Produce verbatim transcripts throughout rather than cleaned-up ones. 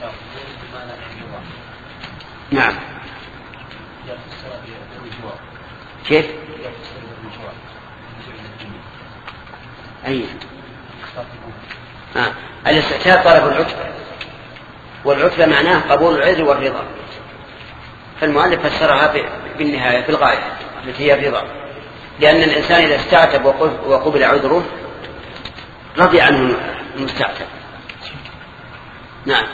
نعم. كيف؟ أي آه. الاستعتاب طلب العتبة، والعتبة معناه قبول العذر والرضا، فالمؤلف فسرها بالنهاية في الغاية التي هي الرضا، لأن الإنسان إذا استعتب وقبل عذره رضي عنه المستعتب. نعم.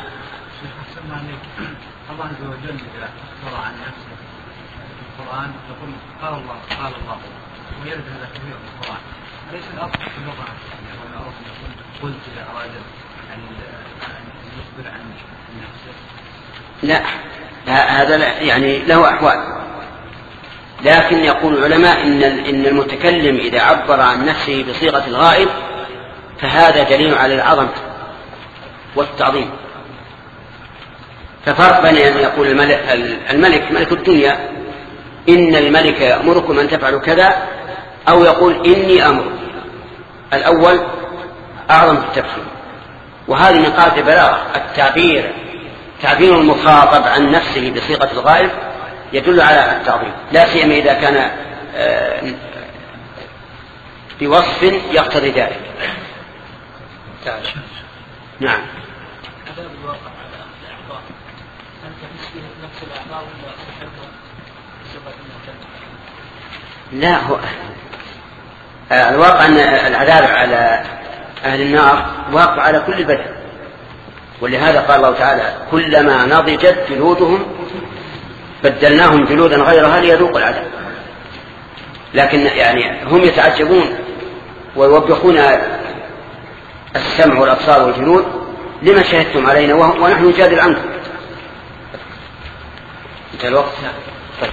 الله عز وجل إذا أخبر عن نفسه في القرآن يقول قال الله قال الله، ويرد هذا كثير في القرآن. أليس الأصل في اللغة يعني الأصل يقول قلت إذا أراد أن يخبر عن نفسه؟ لا، هذا يعني له أحوال، لكن يقول العلماء إن إن المتكلم إذا عبر عن نفسه بصيغة الغائب فهذا دليل على العظمة والتعظيم. ففرق بين أن يقول الملك, الملك ملك الدنيا إن الملك يأمركم أن تفعلوا كذا، أو يقول إني أمر. الأول أعظم في التفسير، وهذه من قاعدة البلاغة التعبير، تعبير المخاطب عن نفسه بصيغة الغائب يدل على التعظيم، لا سيما إذا كان بوصف يقتضي ذلك. نعم. لا، هو الواقع أن العذاب على أهل النار واقع على كل بدن، ولهذا قال الله تعالى كلما نضجت جلودهم بدلناهم جلودا غيرها ليذوقوا العذاب. لكن يعني هم يتعجبون ويوبخون السمع والأبصار والجلود لما شهدتم علينا ونحن نجادل عنكم. انتهى الوقت. طيب.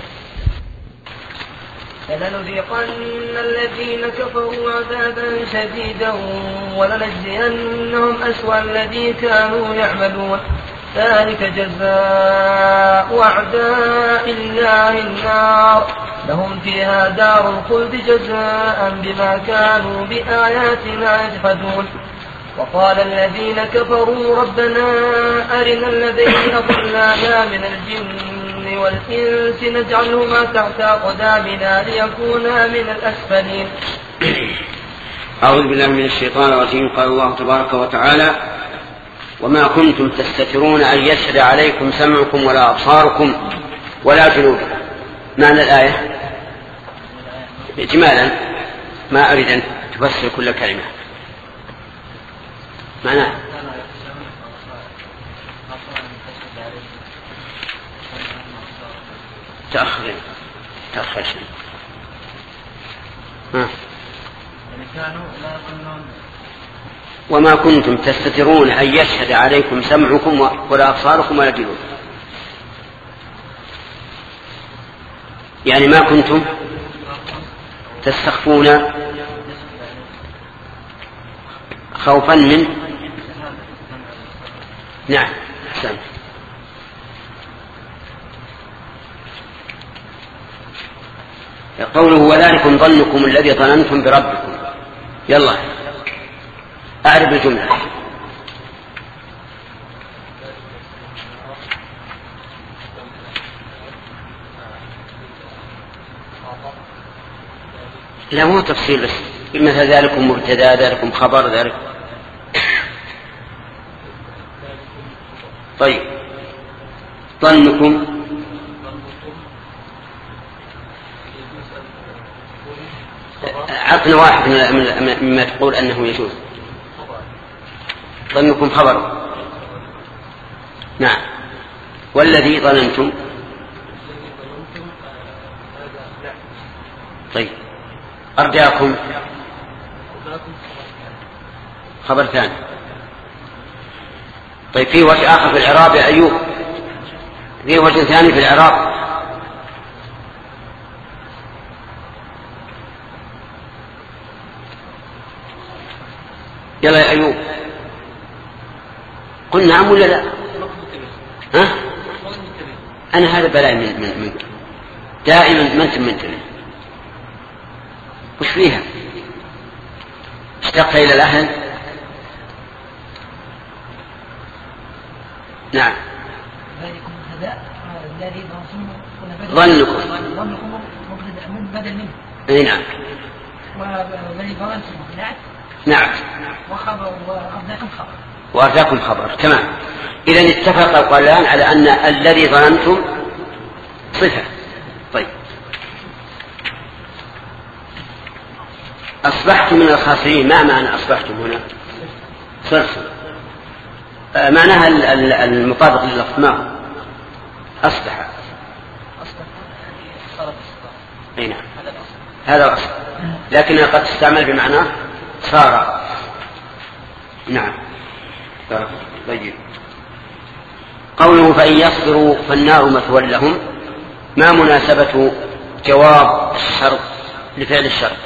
فلنذيقن الذين كفروا عذابا شديدا ولنجزينهم أسوأ الذي كانوا يعملون، ذلك جزاء أعداء الله النار لهم فيها دار الخلد جزاء بما كانوا بآياتنا يجحدون. وقال الذين كفروا ربنا أرنا الذين أضلانا من الجن والإنس نجعلهما تحت أقدامنا ليكونا من الأسفلين. أعوذ بالله من الشيطان الرجيم. قال الله تبارك وتعالى وما كنتم تستترون أن يشهد عليكم سمعكم ولا أبصاركم ولا جلودكم. معنى الآية إجمالا، ما أريد أن تفسر كل كلمة. معناه تأخر تأخر شيء. ها. وما كنتم تستترون أن يشهد عليكم سمعكم ولا أبصاركم ولا جلودكم، يعني ما كنتم تستخفون خوفا من. نعم أحسنت. قوله وذلكم ظنكم الذي ظننتم بربكم. يلا أعرف الجملة. لا مو تفصيل بس، مثل ذلكم مبتدا ذلكم خبر ذلك. طيب ظنكم عقل واحد مما تقول أنه يجوز. ظنكم خبر. نعم. والذي ظننتم. طيب أرجاكم خبر ثاني. طيب في وجه آخر في الإعراب يا أيوب، في وجه ثاني في الإعراب. يلا يا أيوب. قل نعم ولا لا؟ ها؟ أنا هذا بلاء من من منك دائما ما أنت منتبه. وش فيها؟ اشتقت إلى الأهل. نعم. ذلكم الهداء الذي ظنكم ظنكم بدل منه. اي نعم. والذي ظننتم نعت. نعم. وخبر وأرضاكم خبر. وأرضاكم خبر. تمام. إذن اتفق القولان على أن الذي ظننتم صفة. طيب. أصبحتم من الخاسرين. ما معنى أصبحتم هنا؟ صرتم. آه معناها المطابق لللفظ ما هو؟ أصبح. أي نعم. هذا الأصل. لكنها قد تستعمل بمعنى صار. نعم. طيب. قوله فإن يصبروا فالنار مثوى لهم، ما مناسبة جواب الشرط لفعل الشرط؟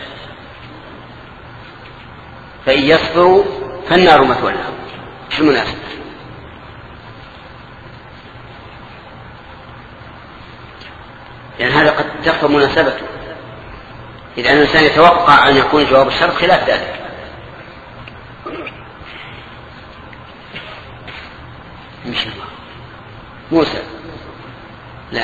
فإن يصبروا فالنار مثوى لهم، شو المناسبة؟ يعني هذا قد تخفى مناسبته، إذا الإنسان يتوقع أن يكون جواب الشرط خلاف ذلك. مش الله موسى لا.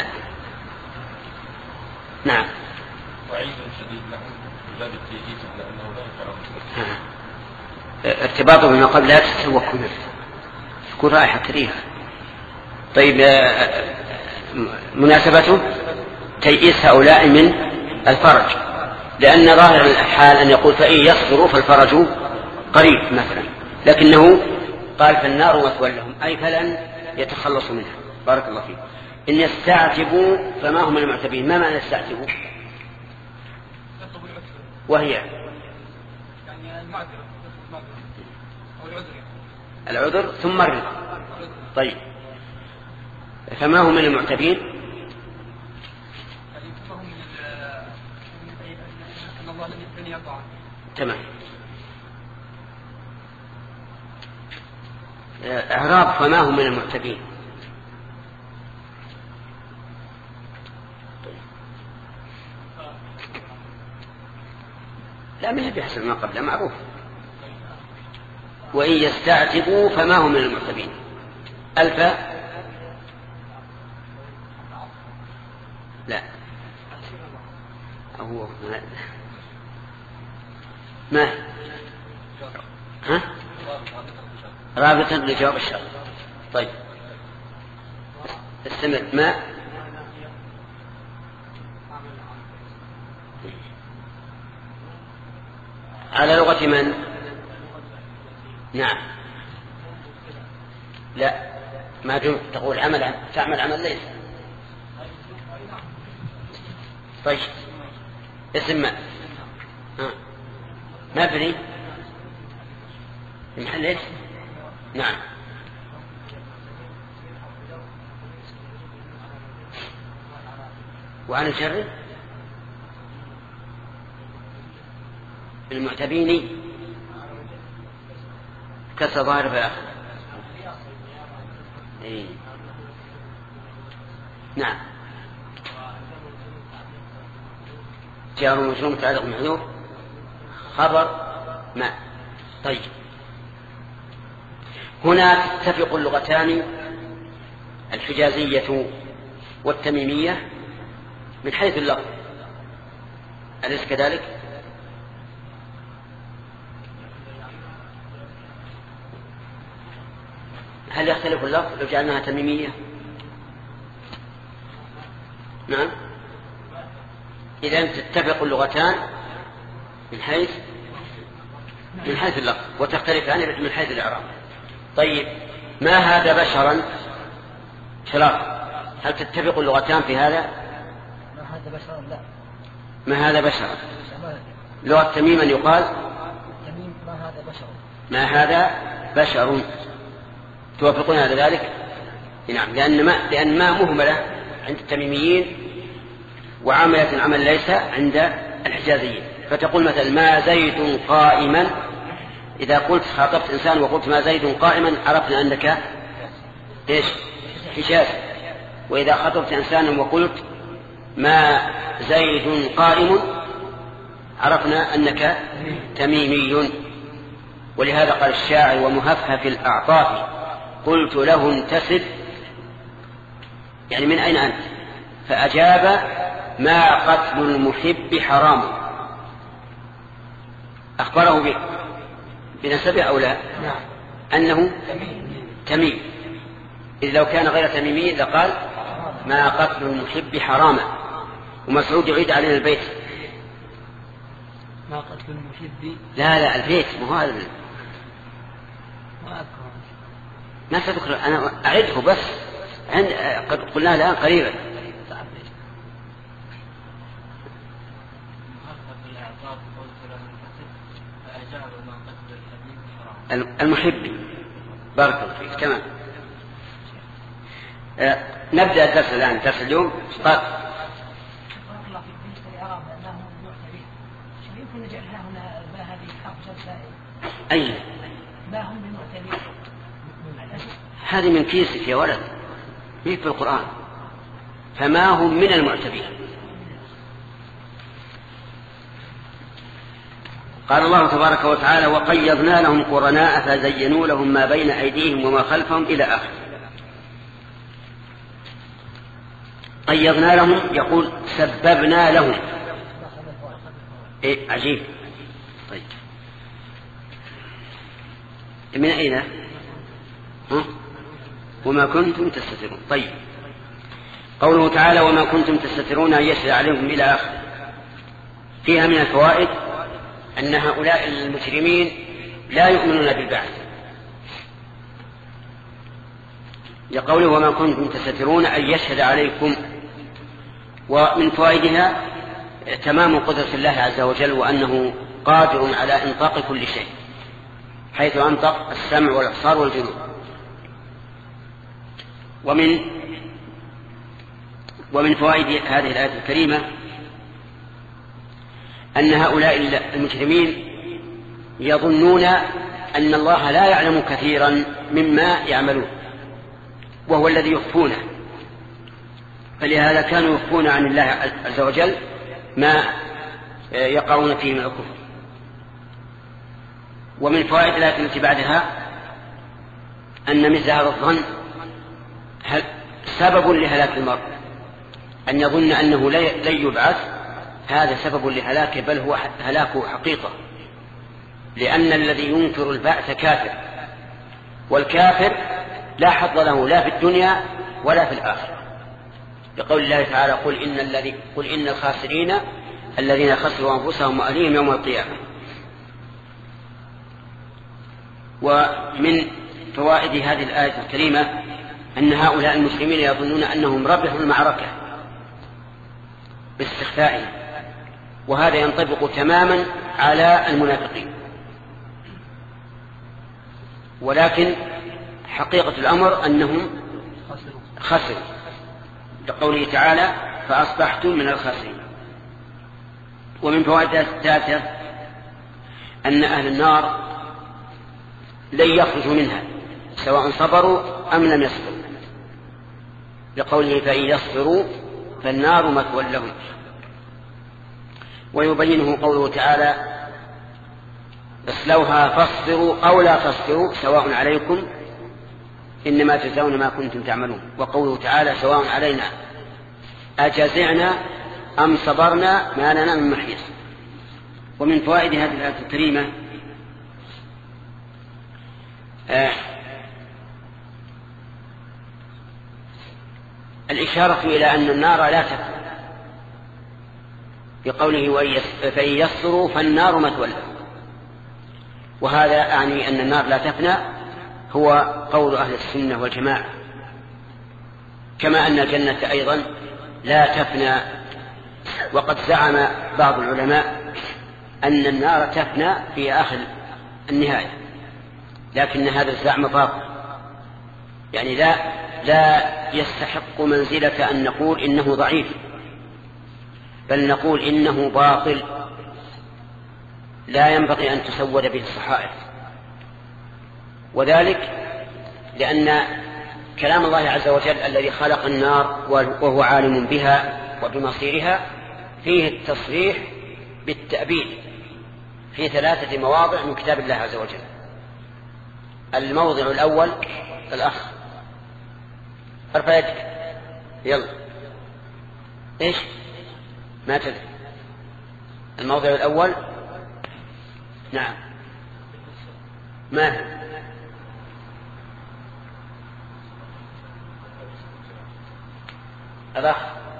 نعم. وعيد شديد لهم باب التيئيس لأنه لا يفعل ارتباطه بما قبل لا تتسوى كله تكون رائحة كريهة. طيب مناسبته تيئيس هؤلاء من الفرج، لأن ظاهر الحال أن يقول فإن يصبروا فالفرج قريب مثلا، لكنه قال فالنار مثوى لهم أي فلن يتخلصوا منها. بارك الله فيك. إن يستعتبوا فما هم المعتبين. ما معنى يستعتبوا؟ وهي العذر ثم الرضا. طيب فما هم من المعتبين؟ تمام. إعراب فما هم من المعتبين. لا من بحسب ما قبل معروف. وإن يستعتبوا فما هم من المعتبين. ألف لا هو ما ها رابطا لجواب الشرط. طيب استمر. ما على لغة من؟ نعم. لا ما دمت تقول عمل تعمل عمل ليس. طيب اسم ما ها مبني محل ايش؟ نعم. وعن الشر المعتبين كسر ظاهر في آخر. إيه. نعم. جار ومجرور متعلق محذوف خبر ما. طيب هنا تتفق اللغتان الحجازية والتميمية من حيث اللفظ، أليس كذلك؟ هل يختلف اللفظ لو جعلناها تميمية؟ نعم. إذن تتفق اللغتان من حيث من حيث اللفظ وتختلفان من حيث الإعراب. طيب ما هذا بشرا خلاف، هل تتفق اللغتان في هذا؟ ما هذا بشرا لا. ما هذا بشرا لغة تميما يقال تميم ما هذا بشر. ما هذا بشر. توافقون على ذلك؟ نعم. لأن ما لأن ما مهملة عند التميميين وعاملة عمل ليس عند الحجازيين. فتقول مثلا ما زيد قائما، إذا قلت خاطبت إنسان وقلت ما زيد قائما عرفنا أنك إيش؟ حجاز. وإذا خاطبت إنسانا وقلت ما زيد قائم عرفنا أنك تميمي. ولهذا قال الشاعر ومهفهف الأعطاف قلت له انتسب يعني من أين أنت؟ فأجاب ما قتل المحب حرام. أخبره به بنسبه أو لا؟ أنه تميم، إذ لو كان غير تميمي لقال ما قتل المحب حراما. ومسعود يعيد علينا البيت ما قتل المحب. لا لا البيت مو هذا ما تذكر، أنا أعده بس عند قد قلناه الآن قريبا. المحب بارك الله فيك. تمام. آه نبدأ الدرس الآن، درس اليوم. قال أي هذه من كيسك يا ولد، هي في القرآن. فما هم من المعتبين. قال الله تبارك وتعالى وقيضنا لهم قرناء فزينوا لهم ما بين أيديهم وما خلفهم إلى آخر. قيضنا لهم يقول سببنا لهم. إيه عجيب. طيب من أين؟ ها؟ وما كنتم تستترون. طيب قوله تعالى وما كنتم تستترون أن يشهد عليكم إلى آخر، فيها من الفوائد أن هؤلاء المجرمين لا يؤمنون بالبعث، لقوله وما كنتم تستترون أن يشهد عليكم. ومن فوائدها تمام قدرة الله عز وجل، وأنه قادر على إنطاق كل شيء، حيث أنطق السمع والأبصار والجنود. ومن ومن فوائد هذه الآية الكريمة أن هؤلاء المجرمين يظنون أن الله لا يعلم كثيرا مما يعملون، وهو الذي يخفونه، فلهذا كانوا يخفون عن الله عز وجل ما يقعون فيه من الكفر. ومن فوائد الآية التي بعدها أن مثل هذا الظن سبب لهلاك المرء، أن يظن أنه لن يبعث، هذا سبب لهلاكه، بل هو هلاكه حقيقة، لأن الذي ينكر البعث كافر، والكافر لا حظ له لا في الدنيا ولا في الآخرة، لقول الله تعالى قل إن, الذي قل إن الخاسرين الذين خسروا أنفسهم وأهليهم يوم القيامة. ومن فوائد هذه الآية الكريمة أن هؤلاء المسلمين يظنون أنهم ربحوا المعركة باستخفائهم، وهذا ينطبق تماما على المنافقين. ولكن حقيقة الأمر أنهم خسروا، لقوله تعالى فأصبحتم من الخاسرين. ومن فوائد الثالثة أن أهل النار لن يخرجوا منها سواء صبروا أم لم يصبروا، لقوله فإن يصبروا فالنار مثوى لهم. ويبينه قوله تعالى اصلوها فاصبروا أو لا تصبروا سواء عليكم إنما تجزون ما كنتم تعملون. وقوله تعالى سواء علينا أجزعنا أم صبرنا ما لنا من محيص. ومن فوائد هذه الآية الكريمة آه الإشارة إلى أن النار لا تفنى، بقوله فإن يصبروا فالنار مثوى لهم. وهذا يعني أن النار لا تفنى هو قول أهل السنة والجماعة، كما أن الجنة أيضا لا تفنى. وقد زعم بعض العلماء أن النار تفنى في آخر النهاية، لكن هذا الزعم باطل، يعني لا لا يستحق منزلة أن نقول إنه ضعيف، بل نقول إنه باطل لا ينبغي أن تسود به الصحائف. وذلك لأن كلام الله عز وجل الذي خلق النار وهو عالم بها وبمصيرها فيه التصريح بالتأبيد في ثلاثة مواضع من كتاب الله عز وجل. الموضع الأول الأخ ارفع يدك. يلا. إيش؟ ما تدري. الموضع الأول. نعم. ما هي؟ الأخ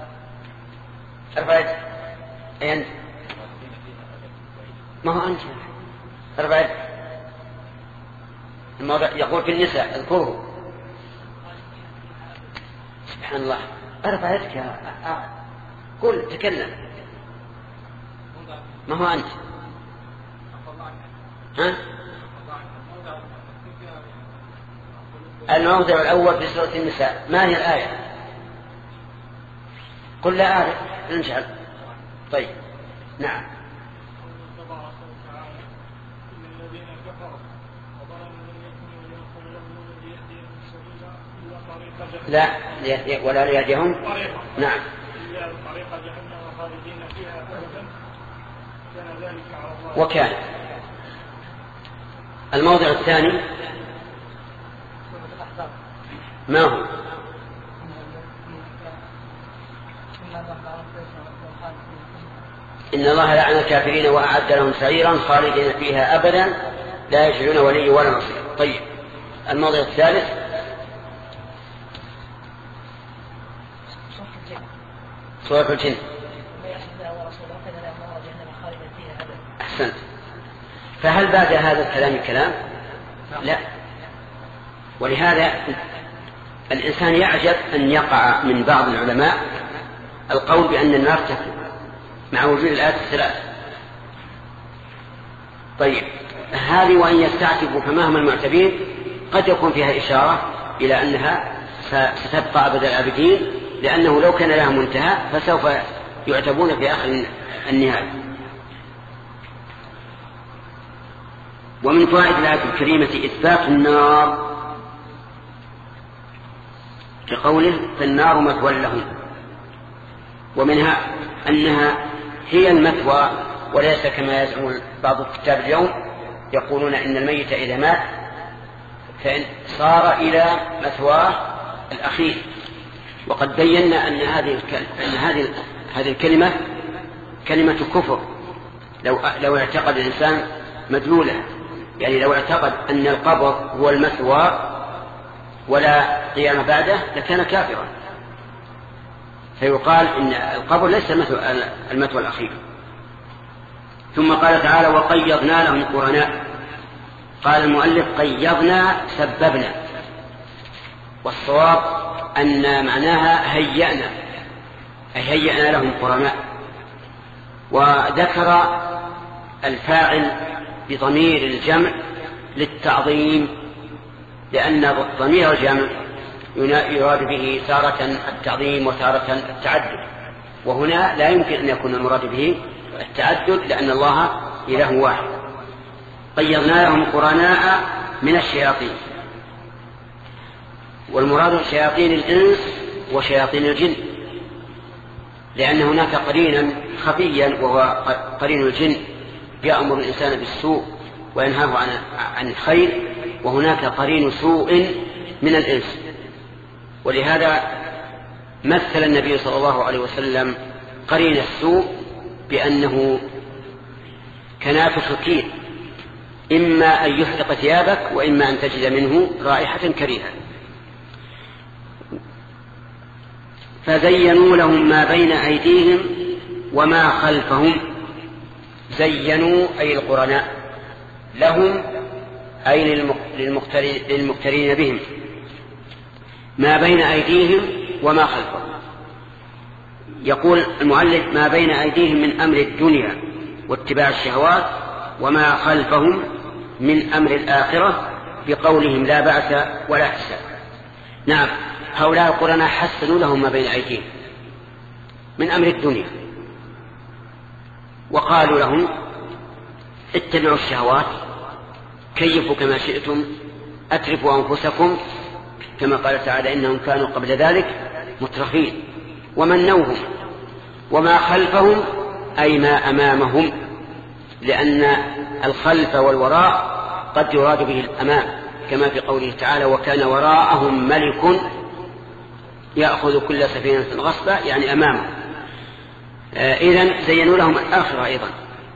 ارفع يدك. أي أنت؟ ما هو أنت. ارفع يدك. الموضع يقول في النساء اذكره. سبحان الله. ارفع يدك يا قل تكلم. ما هو أنت؟ ها؟ الموضع الأول في سورة النساء ما هي الآية؟ قل لا أعرف. نجعل. طيب. نعم. لا ولا ليهديهم. نعم. وكان. الموضع الثاني ما هو؟ إن الله لعن الكافرين وأعد لهم سعيرا خالدين فيها أبدا لا يجدون ولي ولا نصير. طيب. الموضع الثالث سورة الجن. أحسنت. فهل بعد هذا الكلام كلام؟ لا. ولهذا الإنسان يعجب أن يقع من بعض العلماء القول بأن النار تكون مع وجود الآيات الثلاث. طيب هذه وأن يستعتبوا فمهما المعتبين قد يكون فيها إشارة إلى أنها ستبقى أبد الآبدين، لأنه لو كان لها منتهى فسوف يعتبون في آخر النهاية. ومن فوائد الآية الكريمة إثبات النار كقوله فالنار مثوى لهم، ومنها أنها هي المثوى وليس كما يزعم بعض الكتاب اليوم يقولون إن الميت إذا مات فإن صار إلى مثواه الأخير. وقد بينا أن هذه أن هذه هذه الكلمة كلمة كفر لو لو اعتقد الإنسان مدلولها، يعني لو اعتقد أن القبر هو المثوى ولا قيام بعده لكان كافرا. فيقال إن القبر ليس المثوى الأخير. ثم قال تعالى وقيضنا لهم قرناء. قال المؤلف قيضنا سببنا، والصواب أن معناها هيئنا، أي هيئنا لهم قرناء. وذكر الفاعل بضمير الجمع للتعظيم، لأن ضمير الجمع يراد به تارة التعظيم وتارة التعدد، وهنا لا يمكن أن يكون المراد به التعدد لأن الله إله واحد. قيضنا لهم قرناء من الشياطين، والمراد شياطين الإنس وشياطين الجن، لأن هناك قرينا خفيا وهو قرين الجن يأمر الإنسان بالسوء وينهاه عن عن الخير، وهناك قرين سوء من الإنس. ولهذا مثل النبي صلى الله عليه وسلم قرين السوء بأنه كنافخ كير، إما أن يحرق ثيابك وإما أن تجد منه رائحة كريهة. فزينوا لهم ما بين أيديهم وما خلفهم. زينوا أي القرناء لهم أي للمقترين بهم ما بين أيديهم وما خلفهم. يقول المؤلف ما بين أيديهم من أمر الدنيا واتباع الشهوات، وما خلفهم من أمر الآخرة بقولهم لا بعث ولا حساب. نعم هؤلاء القرناء حسنوا لهم ما بين أيديهم من أمر الدنيا، وقالوا لهم اتبعوا الشهوات كيفوا كما شئتم أترفوا أنفسكم، كما قال تعالى إنهم كانوا قبل ذلك مترفين ومنوهم. وما خلفهم أي ما أمامهم، لأن الخلف والوراء قد يراد به الأمام، كما في قوله تعالى وكان وراءهم ملك يأخذ كل سفينة غصبا، يعني أمامه. آه إذن زينوا لهم الآخرة أيضا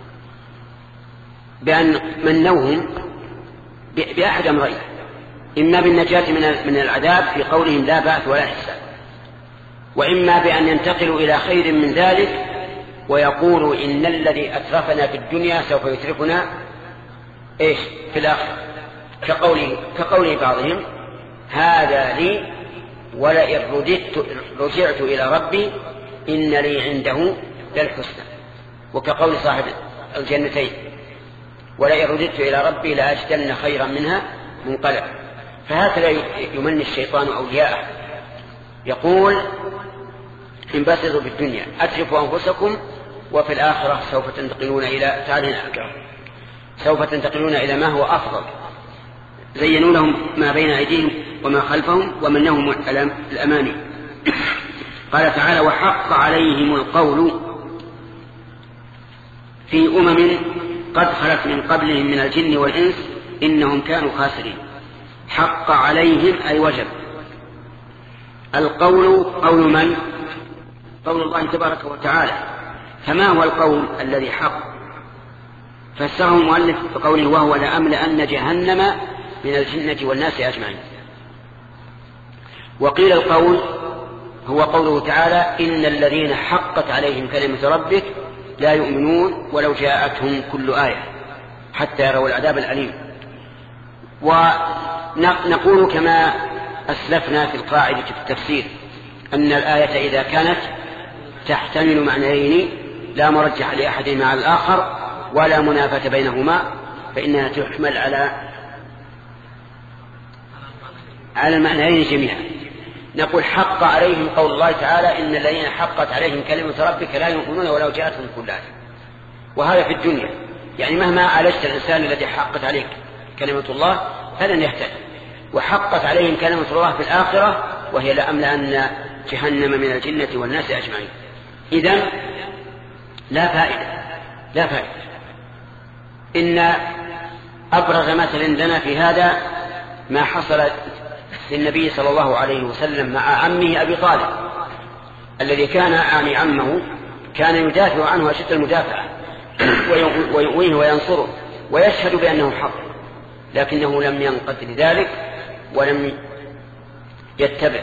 بأن منوهم بأحد أمرين: إما بالنجاة من العذاب في قولهم لا بعث ولا حساب، وإما بأن ينتقلوا إلى خير من ذلك ويقولوا إن الذي أترفنا في الدنيا سوف يترفنا إيش في الآخرة، كقوله, كقوله بعضهم هذا لي ولئن رددت رجعت إلى ربي إن لي عنده للحسنى، وكقول صاحب الجنتين ولئن رددت إلى ربي لأجدن خيرا منها منقلب. فهكذا يمني الشيطان أولياءه، يقول انبسطوا في الدنيا أترفوا أنفسكم وفي الآخرة سوف تنتقلون إلى تعالين سوف تنتقلون إلى ما هو أفضل. زينوا لهم ما بين أيديهم وما خلفهم ومنهم الأماني. قال تعالى وحق عليهم القول في أمم قد خلت من قبلهم من الجن والإنس إنهم كانوا خاسرين. حق عليهم أي وجب. القول قول من؟ قول الله تبارك وتعالى. فما هو القول الذي حق؟ فسره المؤلف بقوله وهو لأملأن جهنم من الجنة والناس أجمعين. وقيل القول هو قوله تعالى إن الذين حقت عليهم كلمة ربك لا يؤمنون ولو جاءتهم كل آية حتى يروا العذاب الأليم. ونقول كما أسلفنا في القاعدة في التفسير أن الآية إذا كانت تحتمل معنيين لا مرجح لأحدهما على الآخر ولا منافاة بينهما فإنها تحمل على على المعنيين جميعا. نقول حق عليهم قول الله تعالى إن الذين حقت عليهم كلمة ربك لا يؤمنون ولو جاءتهم كل آية، وهذا في الدنيا، يعني مهما عالجت الإنسان الذي حقت عليك كلمة الله فلن يهتدي. وحقت عليهم كلمة الله في الآخرة وهي لأملأن جهنم من الجنة والناس أجمعين. إذن لا فائدة لا فائدة. إن أبرز مثل عندنا في هذا ما حصل للنبي صلى الله عليه وسلم مع عمه أبي طالب الذي كان عامي عمه، كان يدافع عنه أشد المدافعة ويؤويه وينصره ويشهد بأنه حق، لكنه لم ينقد لذلك ولم يتبع.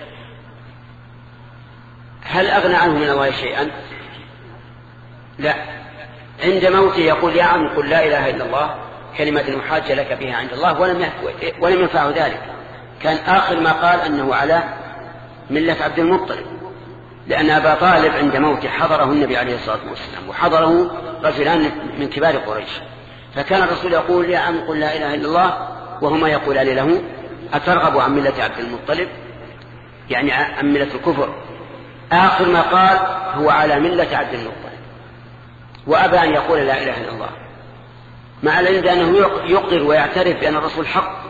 هل أغنى عنه من الله شيئا؟ لا. عند موته يقول يا عم قل لا إله إلا الله كلمة محاجة لك بها عند الله، ولم ولم ينفعه ذلك. كان آخر ما قال أنه على ملة عبد المطلب، لأن أبا طالب عند موته حضره النبي عليه الصلاة والسلام وحضره رجلان من كبار قريش، فكان الرسول يقول يا عم قل لا إله إلا الله وهما يقولان له أترغب عن ملة عبد المطلب، يعني عن ملة الكفر. آخر ما قال هو على ملة عبد المطلب، وأبى أن يقول لا إله إلا الله، مع العلم أنه يقر ويعترف بأن الرسول حق.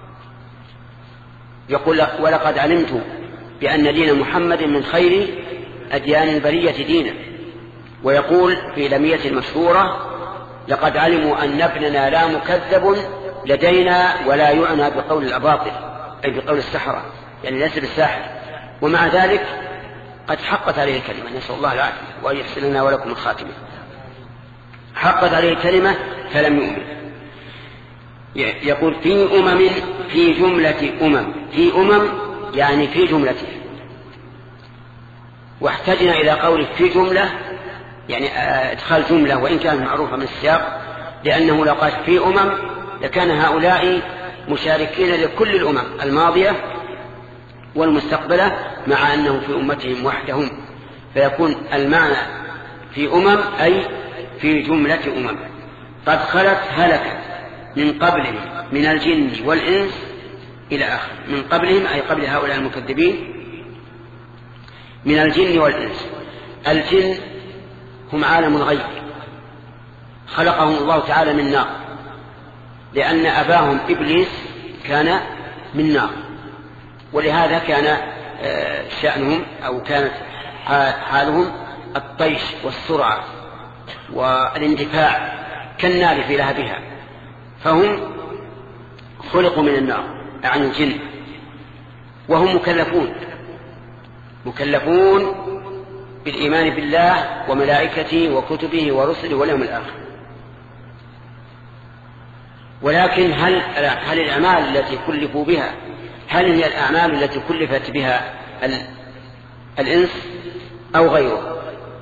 يقول ولقد علمت بأن دين محمد من خير أديان البرية دينا. ويقول في لمية المشهورة لقد علموا أن ابننا لا مكذب لدينا ولا يعنى بقول الأباطل أي بقول السحرة، يعني ليس بالساحر، ومع ذلك قد حقت عليه الكلمة، نسأل الله العافية وأن يحسن لنا ولكم الخاتمة. حقت عليه الكلمة فلم يؤمن. يقول في أمم في جملة أمم، في أمم يعني في جملته. واحتجنا إلى قوله في جملة يعني ادخال جملة وإن كانت معروفة من السياق، لأنه لو قال في أمم لكان هؤلاء مشاركين لكل الأمم الماضية والمستقبلة مع أنه في أمتهم وحدهم، فيكون المعنى في أمم أي في جملة أمم قد خلت هلكت من قبلهم من الجن والإنس إلى آخر. من قبلهم أي قبل هؤلاء المكذبين من الجن والإنس. الجن هم عالم الغيب خلقهم الله تعالى من نار، لأن أباهم إبليس كان من نار، ولهذا كان شأنهم أو كانت حالهم الطيش والسرعة والاندفاع كالنار في لهبها. فهم خلقوا من النار عن الجن وهم مكلفون مكلفون بالإيمان بالله وملائكته وكتبه ورسله واليوم الآخر. ولكن هل هل الأعمال التي كلفوا بها هل هي الأعمال التي كلفت بها الإنس أو غيره؟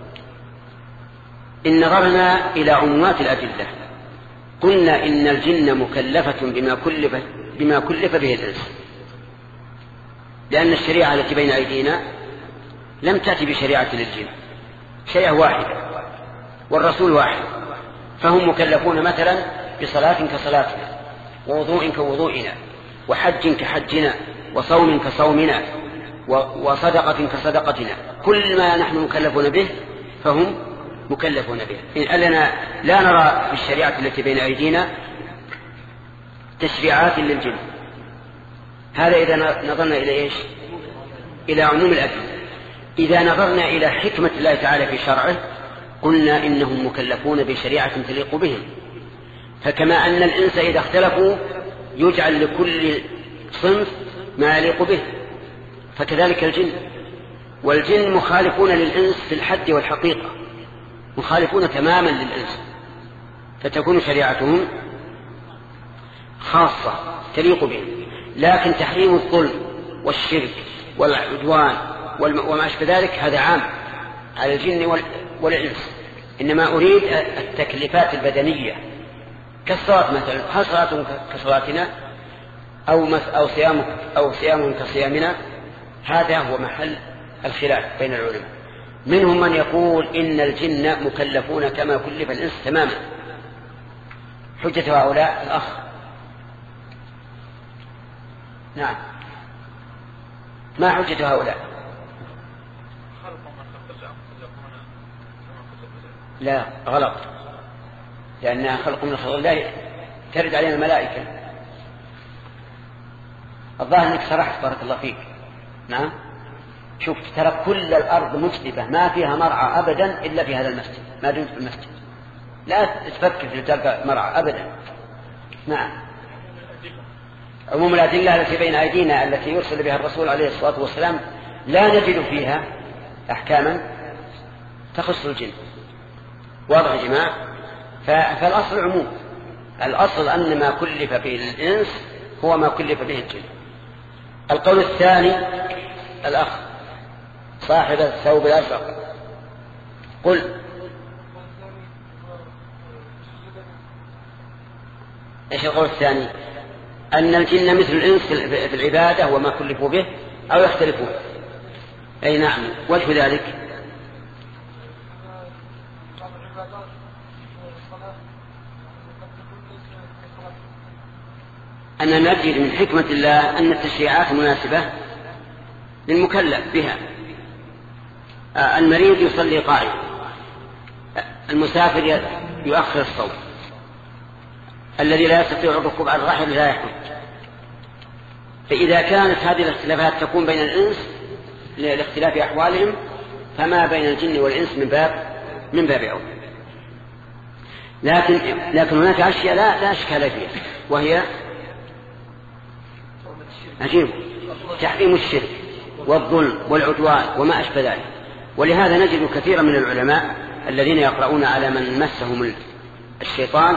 إن نظرنا إلى عمومات الأدلة قلنا إن الجن مكلفة بما كلف بما كلف به الإنس، لأن الشريعة التي بين أيدينا لم تأتي بشريعة للجن، شيء واحد والرسول واحد، فهم مكلفون مثلا بصلاة كصلاتنا ووضوء كوضوئنا وحج كحجنا وصوم كصومنا وصدقة كصدقتنا، كل ما نحن مكلفون به فهم مكلفون به. إن أننا لا نرى في الشريعة التي بين أيدينا تشريعات للجن. هذا إذا نظرنا إلى إيش؟ إلى عموم الأدلة. إذا نظرنا إلى حكمة الله تعالى في شرعه قلنا إنهم مكلفون بشريعة تليق بهم، فكما أن الإنس إذا اختلفوا يجعل لكل صنف ما يليق به، فكذلك الجن، والجن مخالفون للإنس في الحد والحقيقة، مخالفون تماما للإنس، فتكون شريعتهم خاصة تليق بهم. لكن تحريم الظلم والشرك والعدوان وما أشبه ذلك هذا عام على الجن والإنس. إنما أريد التكليفات البدنية كالصلاة مثلا، هل صلاتهم كصلاتنا أو أو صيام أو صيامهم كصيامنا؟ هذا هو محل الخلاف بين العلماء. منهم من يقول إن الجن مكلفون كما كلف الإنس تماما. حجة هؤلاء الأخ. نعم، ما حجة هؤلاء؟ لا، غلط، لأنها خلق من خلق الله ترد علينا الملائكة. الظاهر أنك صرحت بارك الله فيك. نعم، شوف ترى كل الأرض مجدبة ما فيها مرعى أبدا إلا في هذا المسجد، ما دمت في المسجد لا تفكر في تلك مرعى أبدا. نعم، عموم الأدلة التي بين أيدينا التي يرسل بها الرسول عليه الصلاة والسلام لا نجد فيها أحكاما تخص الجن. واضح يا جماعة؟ فالأصل عموم، الأصل أن ما كلف به الإنس هو ما كلف به الجن. القول الثاني الأخ صاحب الثوب الأزرق، قل إيش القول الثاني؟ أن الجن مثل الإنس في العبادة وما كلفوا به أو يختلفون. أي نعم، وجه ذلك أن نجد من حكمة الله أن التشريعات مناسبة للمكلف بها. المريض يصلي قائما، المسافر يؤخر الصوم، الذي لا يستطيع الركوب على الراحل لا يحج. فإذا كانت هذه الاختلافات تكون بين الإنس لاختلاف أحوالهم فما بين الجن والإنس من باب من باب أول. لكن لكن هناك أشياء لا لا إشكال فيها، وهي عجيب تحريم الشرك والظلم والعدوان وما أشبه ذلك. ولهذا نجد كثيرا من العلماء الذين يقرؤون على من مسهم الشيطان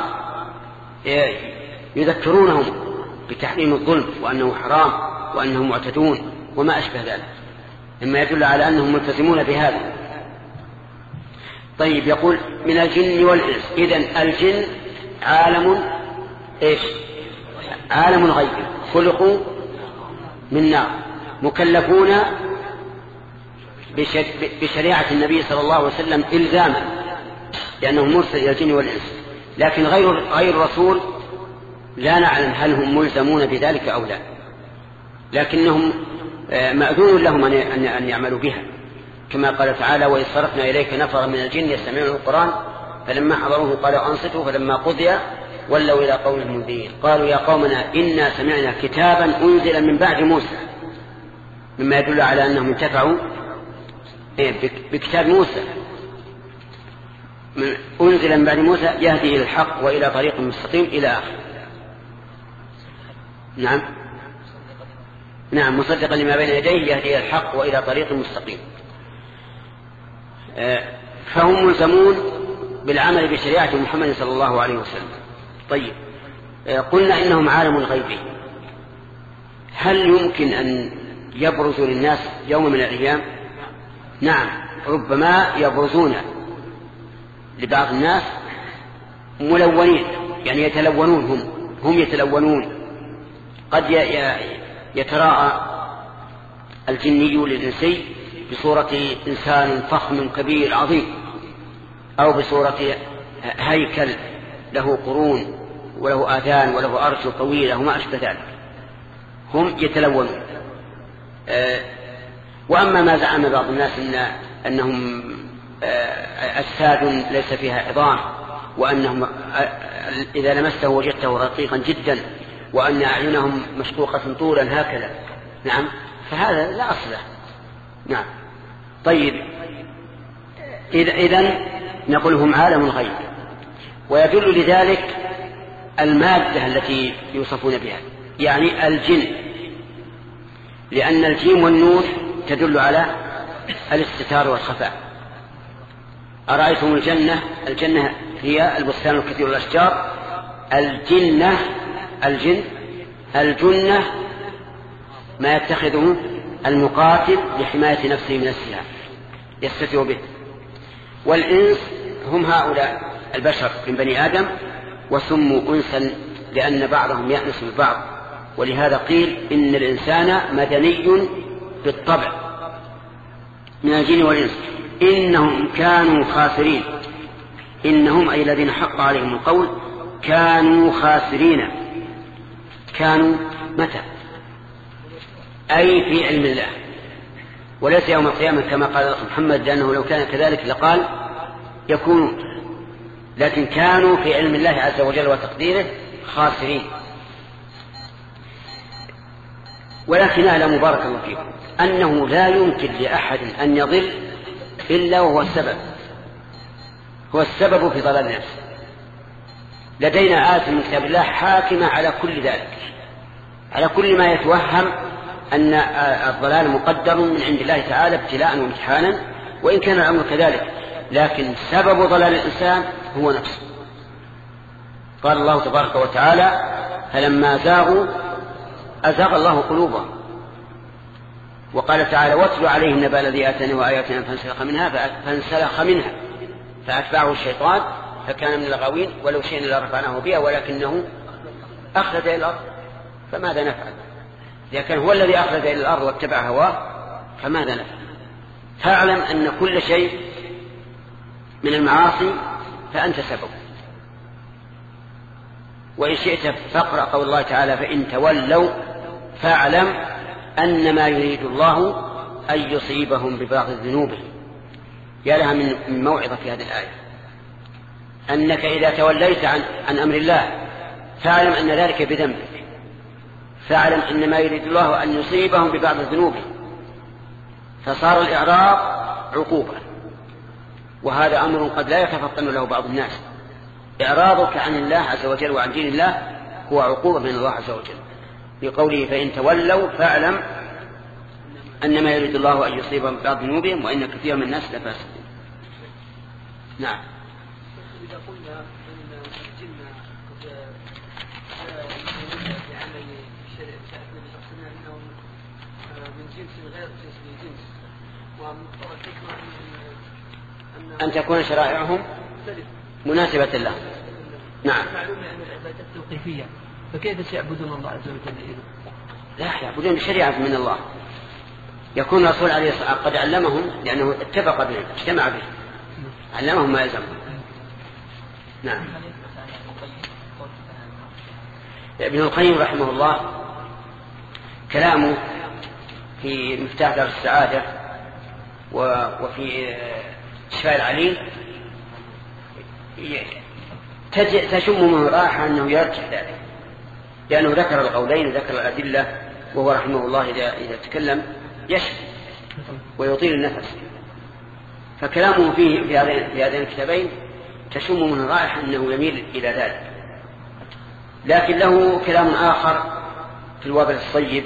يذكرونهم بتحريم الظلم وأنه حرام وأنهم معتدون وما أشبه ذلك، مما يدل على أنهم ملتزمون بهذا. طيب، يقول من الجن والإنس، إذن الجن عالم إيش؟ عالم غيب، خلقوا من نار، مكلفون بشريعة النبي صلى الله عليه وسلم إلزاما لأنه مرسل إلى الجن والإنس. لكن غير غير الرسول لا نعلم هل هم ملزمون بذلك أو لا، لكنهم مأذون لهم أن يعملوا بها، كما قال تعالى: وإذ صرفنا إليك نفرا من الجن يستمعون القرآن فلما حضروه قالوا أنصتوا فلما قضي ولوا إلى قوم منذرين قالوا يا قومنا إنا سمعنا كتابا أنزل من بعد موسى، مما يدل على أنهم انتفعوا بكتاب موسى أنزل من بعد موسى يهدي إلى الحق وإلى طريق مستقيم إلى آخر. نعم نعم مصدقا لما بين يديه يهدي الحق وإلى طريق مستقيم. فهم ملزمون بالعمل بشريعة محمد صلى الله عليه وسلم. طيب قلنا إنهم عالم الغيب، هل يمكن أن يبرزوا للناس يوم من الأيام؟ نعم ربما يبرزون لبعض الناس ملونين، يعني يتلونون، هم, هم يتلونون. قد يتراءى الجني للإنسي بصورة إنسان فخم كبير عظيم، أو بصورة هيكل له قرون وله آذان وله أرجل طويلة وما أشبه ذلك، هم يتلونون. أه وأما ما زعم بعض الناس إن أنهم أجساد ليس فيها عظام، وأنهم إذا لمسته وجدته رقيقا جدا، وأن أعينهم مشقوقة طولا هكذا، نعم فهذا لا أصل له. نعم طيب إذن نقول هم عالم الغيب، ويدل لذلك المادة التي يوصفون بها، يعني الجن، لأن الجيم والنون تدل على الاستتار والخفاء. أرأيتم الجنة، الجنة هي البستان الكثير والأشجار، الجنة الجن الجنة ما يتخذه المقاتل لحماية نفسه من السلاح يستتر به. والإنس هم هؤلاء البشر من بني آدم، وسموا أنسا لأن بعضهم يأنس ببعض، ولهذا قيل إن الإنسان مدني بالطبع من الجن والإنس. إنهم كانوا خاسرين، إنهم أي الذين حق عليهم القول كانوا خاسرين. كانوا متى؟ أي في علم الله، وليس يوم القيامة كما قال الأخ محمد، لأنه لو كان كذلك لقال يكونون، لكن كانوا في علم الله عز وجل وتقديره خاسرين. ولكن أعلم بارك الله فيكم أنه لا يمكن لأحد أن يضل إلا وهو السبب، هو السبب في ضلال نفسه. لدينا آية من كتاب الله حاكمة على كل ذلك، على كل ما يتوهم أن الضلال مقدر من عند الله تعالى ابتلاء وامتحانا، وإن كان الأمر كذلك، لكن سبب ضلال الإنسان هو نفسه. قال الله تبارك وتعالى فلما زاغوا أزاغ الله قلوبهم. وقال تعالى واتل عليهم نبأ الذي آتيناه آياتنا فانسلخ منها فانسلخ منها فأتبعه الشيطان فكان من الغاوين ولو شئنا لرفعناه بها ولكنه أخلد إلى الأرض فماذا نفعل؟ إذا كان هو الذي أخلد إلى الأرض واتبع هواه فماذا نفعل؟ فاعلم أن كل شيء من المعاصي فأنت سبب. وإن شئت فاقرأ قول الله تعالى فإن تولوا فاعلم أن ما يريد الله أن يصيبهم ببعض ذنوبهم. يا لها من موعظة في هذه الآية، أنك إذا توليت عن, عن أمر الله فاعلم أن ذلك بذنبك، فاعلم أن ما يريد الله أن يصيبهم ببعض ذنوبهم، فصار الإعراض عقوبة، وهذا أمر قد لا يتفطن له بعض الناس. إعراضك عن الله عز وجل وعن دين الله هو عقوبة من الله عز وجل، بقوله فإن تولوا فاعلم أن ما يريد الله أن يصيبهم ببعض ذنوبهم وإن كثير من الناس لفاسقون. نعم. إذا قلنا أن الجن في عمل الشرع فأثنى بشخصنا أنهم من جنس غير جنس لجنس، ومقتضى الحكمة أن تكون شرائعهم مناسبة له. نعم. معلوم أن العبادات توقيفية، فكيف سيعبدون الله عز وجل إذن؟ لا يعبدون بشريعة من الله. يكون الرسول عليه الصلاة والسلام قد علمهم لأنه اتفق به اجتمع به، علمهم ما يلزمهم. نعم. ابن القيم رحمه الله كلامه في مفتاح دار السعادة وفي شفاء العليل تشم من راحة أنه يرجع ذلك، لأنه ذكر القولين وذكر الأدلة، وهو رحمه الله إذا, إذا تكلم يشفي ويطيل النفس، فكلامه فيه في هذين الكتابين تشم من رائحة أنه يميل إلى ذلك. لكن له كلام آخر في الوابل الصيب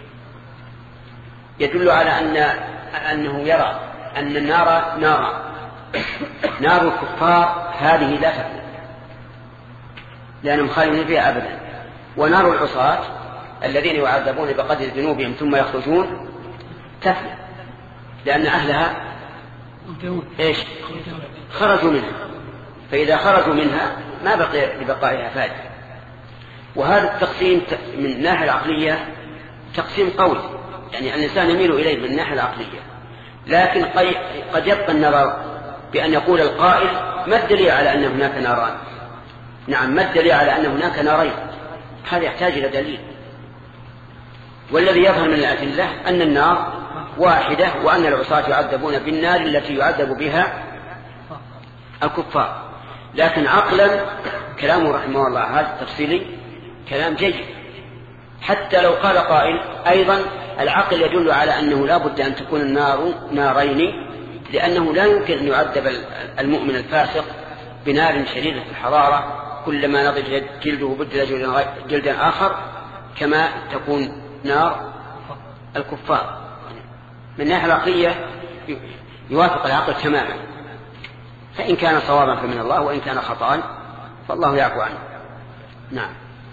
يدل على أن أنه يرى أن النار نار نار الكفار هذه لا تفنى لأنهم خالدون فيها أبدا، ونار العصاة الذين يعذبون بقدر ذنوبهم ثم يخرجون تفنى لأن أهلها إيش؟ خرجوا منها، فإذا خرجوا منها ما بقي لبقائها فائدة. وهذا التقسيم من الناحية العقلية تقسيم قوي، يعني الإنسان يميل إليه من الناحية العقلية، لكن قد يبقى النظر بأن يقول القائل ما الدليل على أن هناك ناران؟ نعم، ما الدليل على أن هناك نارين؟ هذا يحتاج إلى دليل. والذي يظهر من الأدلة أن النار واحدة وأن العصاة يعذبون بالنار التي يعذب بها الكفار. لكن عقلا كلامه رحمه الله هذا التفصيلي كلام جيد، حتى لو قال قائل أيضا العقل يدل على أنه لا بد أن تكون النار نارين، لأنه لا يمكن أن يعذب المؤمن الفاسق بنار شديدة الحرارة كلما نضج جلده بدل جلدا آخر كما تكون نار الكفار. من الناحية العقلية يوافق العقل تماما، فإن كان صوابا فمن الله، وإن كان خطأ فالله يعفو عنه. نعم.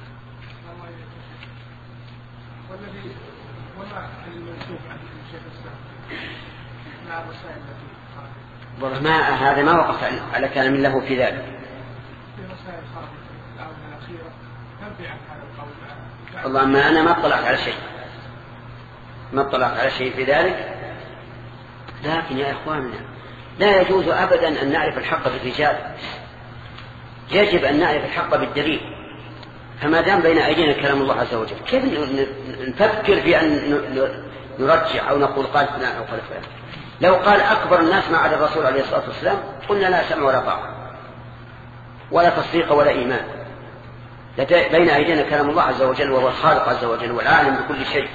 والذي وما المنسوخ عن الشيخ الإسلام مع الرسائل التي ما هذا ما وقف على كلام له في ذلك. في رسائل خارجة الآونة الأخيرة تنفي عن هذا القول. والله ما أنا ما اطلعت على شيء ما اطلعت على شيء في ذلك، لكن يا إخواننا لا يجوز أبدا أن نعرف الحق بالرجال، يجب أن نعرف الحق بالدليل. فما دام بين أيدينا كلام الله عز وجل كيف نفكر في أن نرجع أو نقول قال فلان أو قال فلان؟ لو قال أكبر الناس ما عدا الرسول عليه الصلاة والسلام قلنا لا سمع ولا طاعة ولا تصديق ولا إيمان. بين أيدينا كلام الله عز وجل وهو الخالق عز وجل والعالم بكل شيء.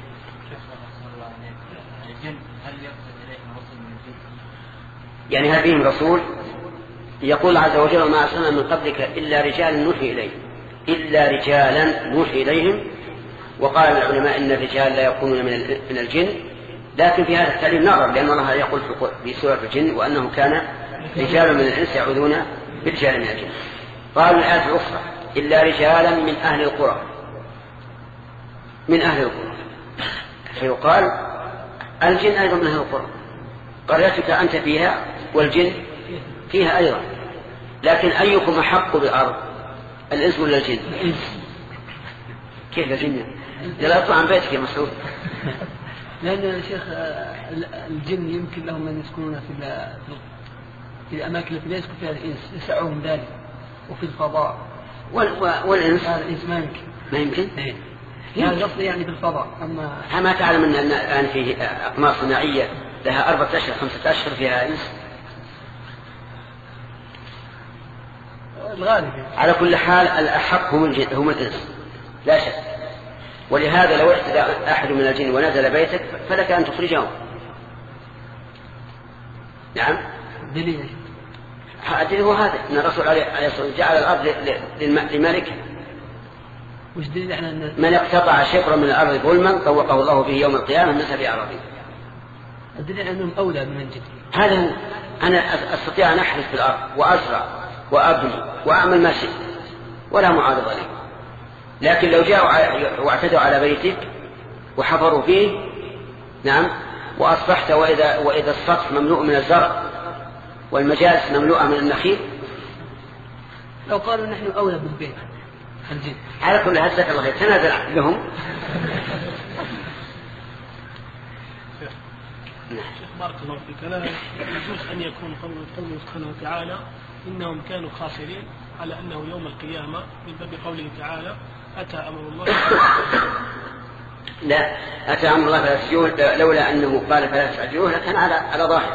يعني هل فيهم رسول؟ يقول عز وجل وما أرسلنا من قبلك إلا رجالا نوحي إليه إلا رجالا نوحي إليهم. وقال العلماء إن الرجال لا يكونون من الجن، لكن في هذا التعليم نظر، لأن الله يقول في سورة الجن وأنه كان رجال من الإنس يعوذون برجال من الجن. قالوا الآية الأخرى إلا رجالا من أهل القرى من أهل القرى فيقال الجن أيضا من أهل القرى، قريتك أنت فيها والجن فيها أيضا، لكن أيكم أحق بالأرض الإنس ولا الجن؟ كيف الجن؟ لا يطلع عن بيتك يا مسعود. لأن يا شيخ الجن يمكن لهم أن يسكنون في في الأماكن التي لا يسكن فيها الإنس، يسعهم ذلك، وفي الفضاء. والإنس هذا الإنس ما يمكن ما يمكن هذا قصدي يعني في الفضاء. أما ما تعلم أن الآن في أقمار صناعية لها أربعة أشهر خمسة أشهر فيها إنس؟ الغالب على كل حال الأحق هم الجن هم الإنس لا شك. ولهذا لو اعتدى أحد من الجن ونزل بيتك فلك أن تخرجه. نعم. دليل الدليل هو هذا أن الرسول عليه الصلاة والسلام جعل الأرض للملك. وش دليل على أن من اقتطع شبرا من الأرض ظلما طوقه الله به يوم القيامة مثل في أراضيه. الدليل أنهم أولى من الجن. هذا أنا أستطيع أن أحرث في الأرض وأزرع وأبني وأعمل ما شئت ولا معارضة لي، لكن لو جاءوا واعتدوا على بيتك وحفروا فيه نعم وأصبحت وإذا, وإذا السطح مملوء من الزرع والمجالس مملوءة من النخيل، لو قالوا نحن أولى بالبيت الجن على كل هزك الله خير تنازل لهم. شيخ بارك الله فيك، لا يجوز أن يكون قوله سبحانه وتعالى إنهم كانوا خاسرين على أنه يوم القيامة من باب قوله تعالى أتى أمر الله. لا أتى أمر الله فلا تستعجلوه، لولا أنه قال فلا تستعجلوه لكان على على ظاهر.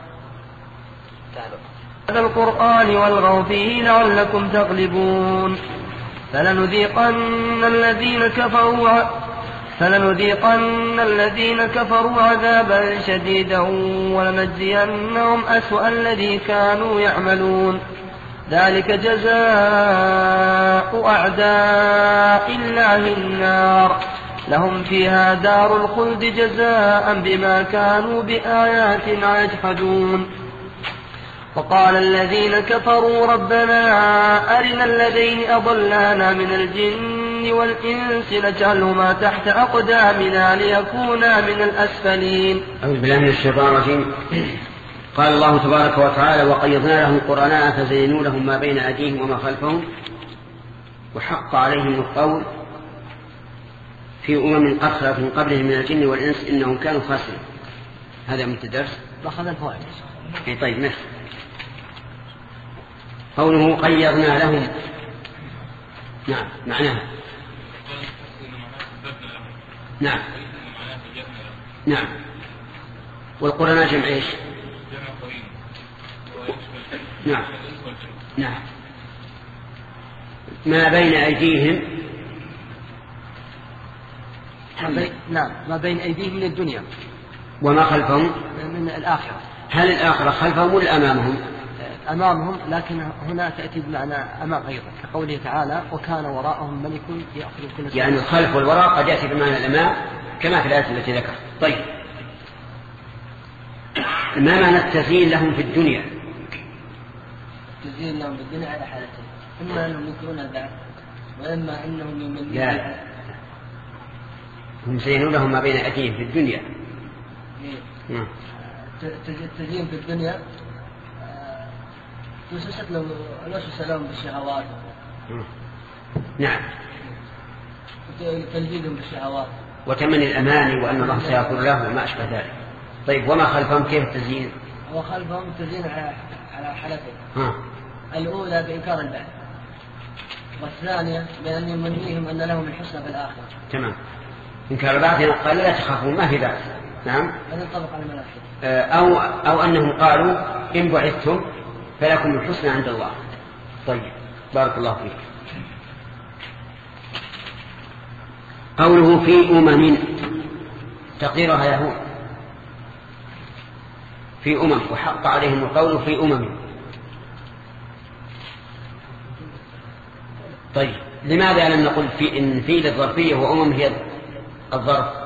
هذا القرآن والغوا فيه لعلكم تغلبون. فلنذيقن الذين كفروا فلنذيقن الذين كفروا عذابا شديدا ولنجزينهم أسوأ الذي كانوا يعملون. ذلك جزاء أعداء الله النار لهم فيها دار الخلد جزاء بما كانوا بآياتنا يجحدون. وقال الذين كفروا ربنا أرنا الذين أضلانا من الجن والإنس نجعلهما تحت أقدامنا ليكونا من الأسفلين. أعوذ بالله من الشيطان الرجيم. قال الله تبارك وتعالى وقيضنا لهم قرناء فزينوا لهم ما بين أيديهم وما خلفهم وحق عليهم القول في أمم قد خلت من قبلهم من الجن والإنس إنهم كانوا خاسرين. هذا من الدرس. أخذ الفوائد. إيه طيب ماشي. قوله قيضنا لهم نعم معناها نعم نعم. والقرناء جمع ايش؟ نعم نعم. ما بين أيديهم نعم ما بين أيديهم من الدنيا وما خلفهم من الآخرة. هل الآخرة خلفهم ولا أمامهم؟ أمامهم، لكن هنا تأتي بمعنى أمام أيضا كقوله تعالى وكان وراءهم ملك يأخذ كل شيء. يعني الخلف والوراء قد يأتي بمعنى الأمام كما في الآية التي ذكر. طيب ما معنى التزيين لهم في الدنيا؟ التزيين لهم في الدنيا على حالتين، إما أنهم ينكرون البعث وإما أنهم يؤمنون. لا هم زينوا لهم ما بين أيديهم في الدنيا. نعم. التزيين في الدنيا وسوست لهم الوسوسة لهم بالشهوات. نعم. تلذيذهم بالشهوات. وتمني الأماني وأن الله سيغفر له وما أشبه ذلك. طيب وما خلفهم كيف التزيين؟ وخلفهم التزيين على على حالتين. ها. الأولى بإنكار البعث، والثانية بأن يمنيهم أن لهم الحسنى في الآخرة. تمام. إنكار البعث قال لا تخافوا ما في بعث. نعم. هذا ينطبق على الملائكة. أو أو أنهم قالوا إن بعثتم فلكم الحسنى عند الله. طيب بارك الله فيك. قوله في أمم تقديرها يهود في أمم وحق عليهم القول في أمم. طيب لماذا لم نقل في إن في للظرفية وأمم هي الظرف؟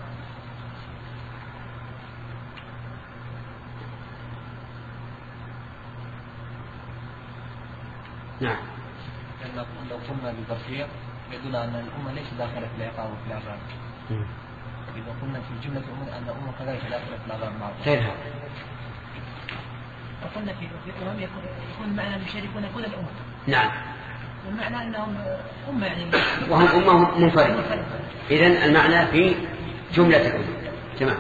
نعم. لو قلنا بالظرفية يدل أن الأمة ليست داخلة في العقاب وفي العذاب. إذا قلنا في جملة الأمة أن الأمة كذلك داخلة في العذاب معه. غير هذا. وقلنا في الأمم يكون معنى المشاركون كل الأمة. نعم. والمعنى أنهم أمة يعني. وهم أمة منفردة. إذن المعنى في جملة الأمة. تمام.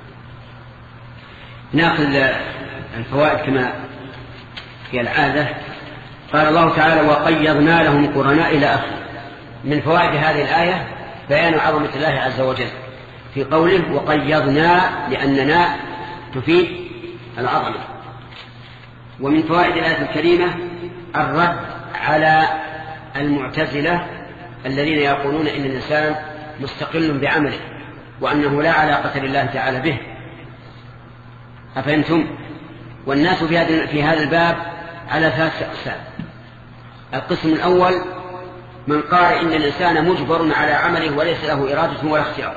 نأخذ الفوائد كما هي العادة. قال الله تعالى وقيضنا لهم قرناء إلى آخره. من فوائد هذه الآية بيان عظمة الله عز وجل في قوله وقيضنا لأننا تفيد العظمة. ومن فوائد الآية الكريمة الرد على المعتزلة الذين يقولون إن الإنسان مستقل بعمله وأنه لا علاقة لله تعالى به. أفهمتم؟ والناس في هذا الباب على ثلاث أقسام. القسم الأول من قال إن الإنسان مجبر على عمله وليس له إرادة ولا اختيار،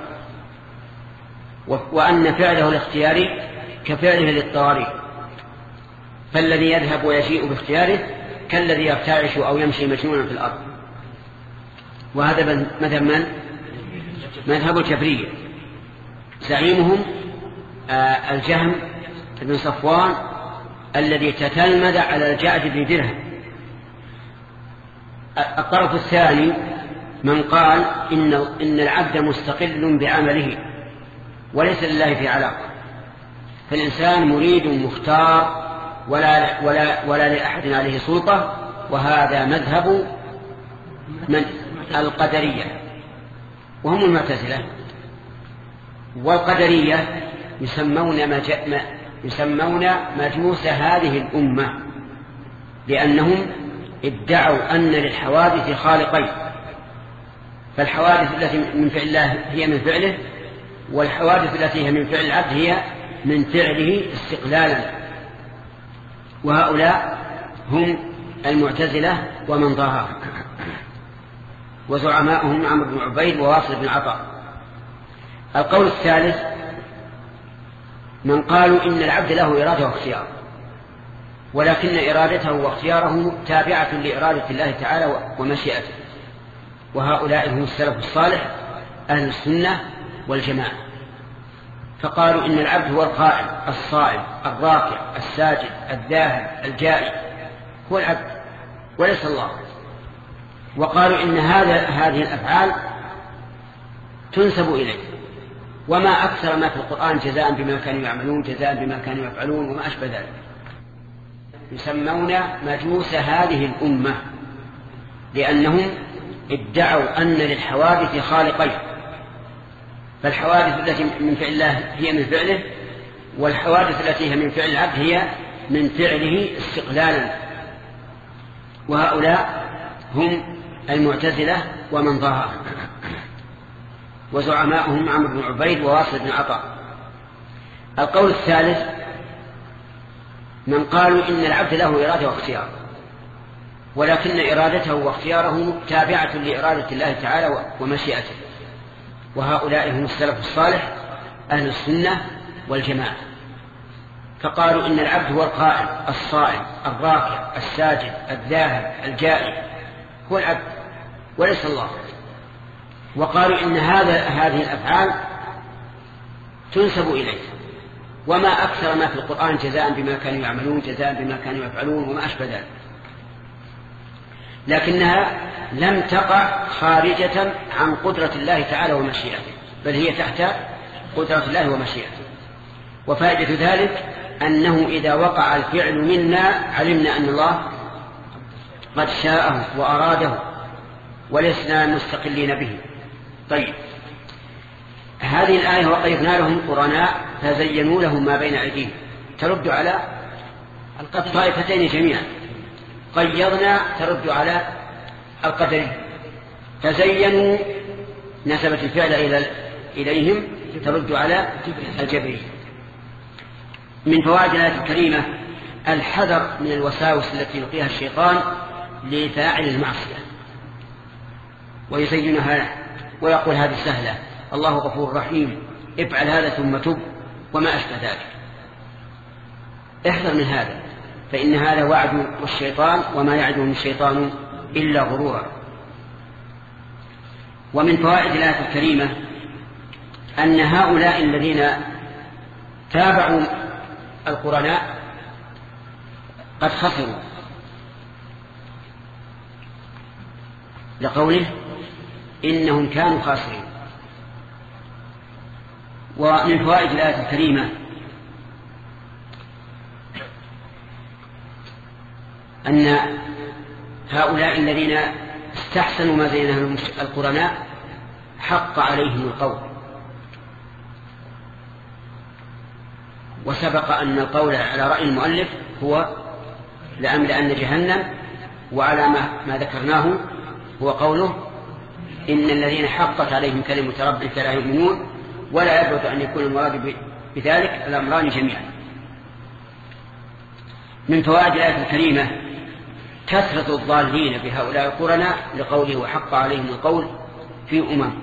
وأن فعله الاختياري كفعله للطوارئ، فالذي يذهب ويجيء باختياره كالذي يرتعش أو يمشي مجنونا في الأرض. وهذا مذهب من؟ مذهب الجبرية. زعيمهم آه الجهم بن صفوان الذي تتلمذ على الجعد بن درهم. الطرف الثاني من قال إن, إن العبد مستقل بعمله وليس لله في علاقة، فالإنسان مريد مختار ولا, ولا, ولا لأحد عليه سلطة. وهذا مذهب من؟ القدرية، وهم المعتزلة. والقدرية يسمون, مج... يسمون مجوس هذه الأمة لأنهم ادعوا أن للحوادث خالقين، فالحوادث التي من فعل الله هي من فعله، والحوادث التي هي من فعل العبد هي من فعله استقلالا. وهؤلاء هم المعتزلة ومن ضاهاهم، وزعماؤهم عمرو بن عبيد وواصل بن عطاء القول الثالث من قالوا إن العبد له إرادة واختيار، ولكن إرادته واختياره تابعة لإرادة الله تعالى ومشيئته، وهؤلاء هم السلف الصالح أهل السنة والجماعة. فقالوا إن العبد هو القائم الصائم الراكع الساجد الذاهب الجائي، هو العبد وليس الله. وقالوا إن هذا هذه الأفعال تنسب إليه، وما أكثر ما في القرآن جزاء بما كانوا يعملون جزاء بما كانوا يفعلون وما أشبه ذلك. يسمون مجوس هذه الأمة لأنهم ادعوا أن للحوادث خالقين، فالحوادث التي من فعل الله هي من فعله، والحوادث التي هي من فعل العبد هي من فعله استقلالا. وهؤلاء هم المعتزلة ومن ظاهرهم، وزعماؤهم عمرو بن عبيد وواصل بن عطاء. القول الثالث من قالوا إن العبد له إرادة واختيار، ولكن إرادته واختياره تابعة لإرادة الله تعالى ومشيئته، وهؤلاء هم السلف الصالح أهل السنة والجماعة. فقالوا إن العبد هو القائم الصائم الراكع الساجد الذاهب الجائي، هو العبد وليس الله. وقالوا إن هذا هذه الأفعال تنسب إليه، وما أكثر ما في القرآن جزاء بما كانوا يعملون جزاء بما كانوا يفعلون وما أشبه ذلك، لكنها لم تقع خارجة عن قدرة الله تعالى ومشيئته، بل هي تحت قدرة الله ومشيئته. وفائدة ذلك أنه إذا وقع الفعل منا علمنا أن الله قد شاءه وأراده ولسنا مستقلين به. طيب، هذه الآية وقيضنا لهم قرناء فزينوا لهم ما بين أيديهم ترد على الطائفتين جميعا. قيضنا ترد على القدرين، فزينوا نسبت الفعل إلى إليهم ترد على الجبرية. من فوائد الآية الكريمة الحذر من الوساوس التي يلقيها الشيطان لفاعل المعصية ويزينها له ويقول هذه سهلة، الله غفور رحيم، افعل هذا ثم تب وما أشبه ذلك. احذر من هذا، فإن هذا وعد الشيطان وما يعدهم الشيطان إلا غرورا. ومن فوائد الآية الكريمة أن هؤلاء الذين تابعوا القرناء قد خسروا، لقوله إنهم كانوا خاسرين. ومن فوائد الآية الكريمة أن هؤلاء الذين استحسنوا ما زينه القرناء حق عليهم القول، وسبق أن القول على رأي المؤلف هو لأملأن جهنم، وعلى ما ذكرناه هو قوله إن الذين حقت عليهم كلمة ربهم فلا يؤمنون، ولا يبعد أن يكون المراد بذلك الأمران جميعا. من فوائد الآية الكريمة كثرة الضالين بهؤلاء القرناء لقوله وحق عليهم القول في أمم.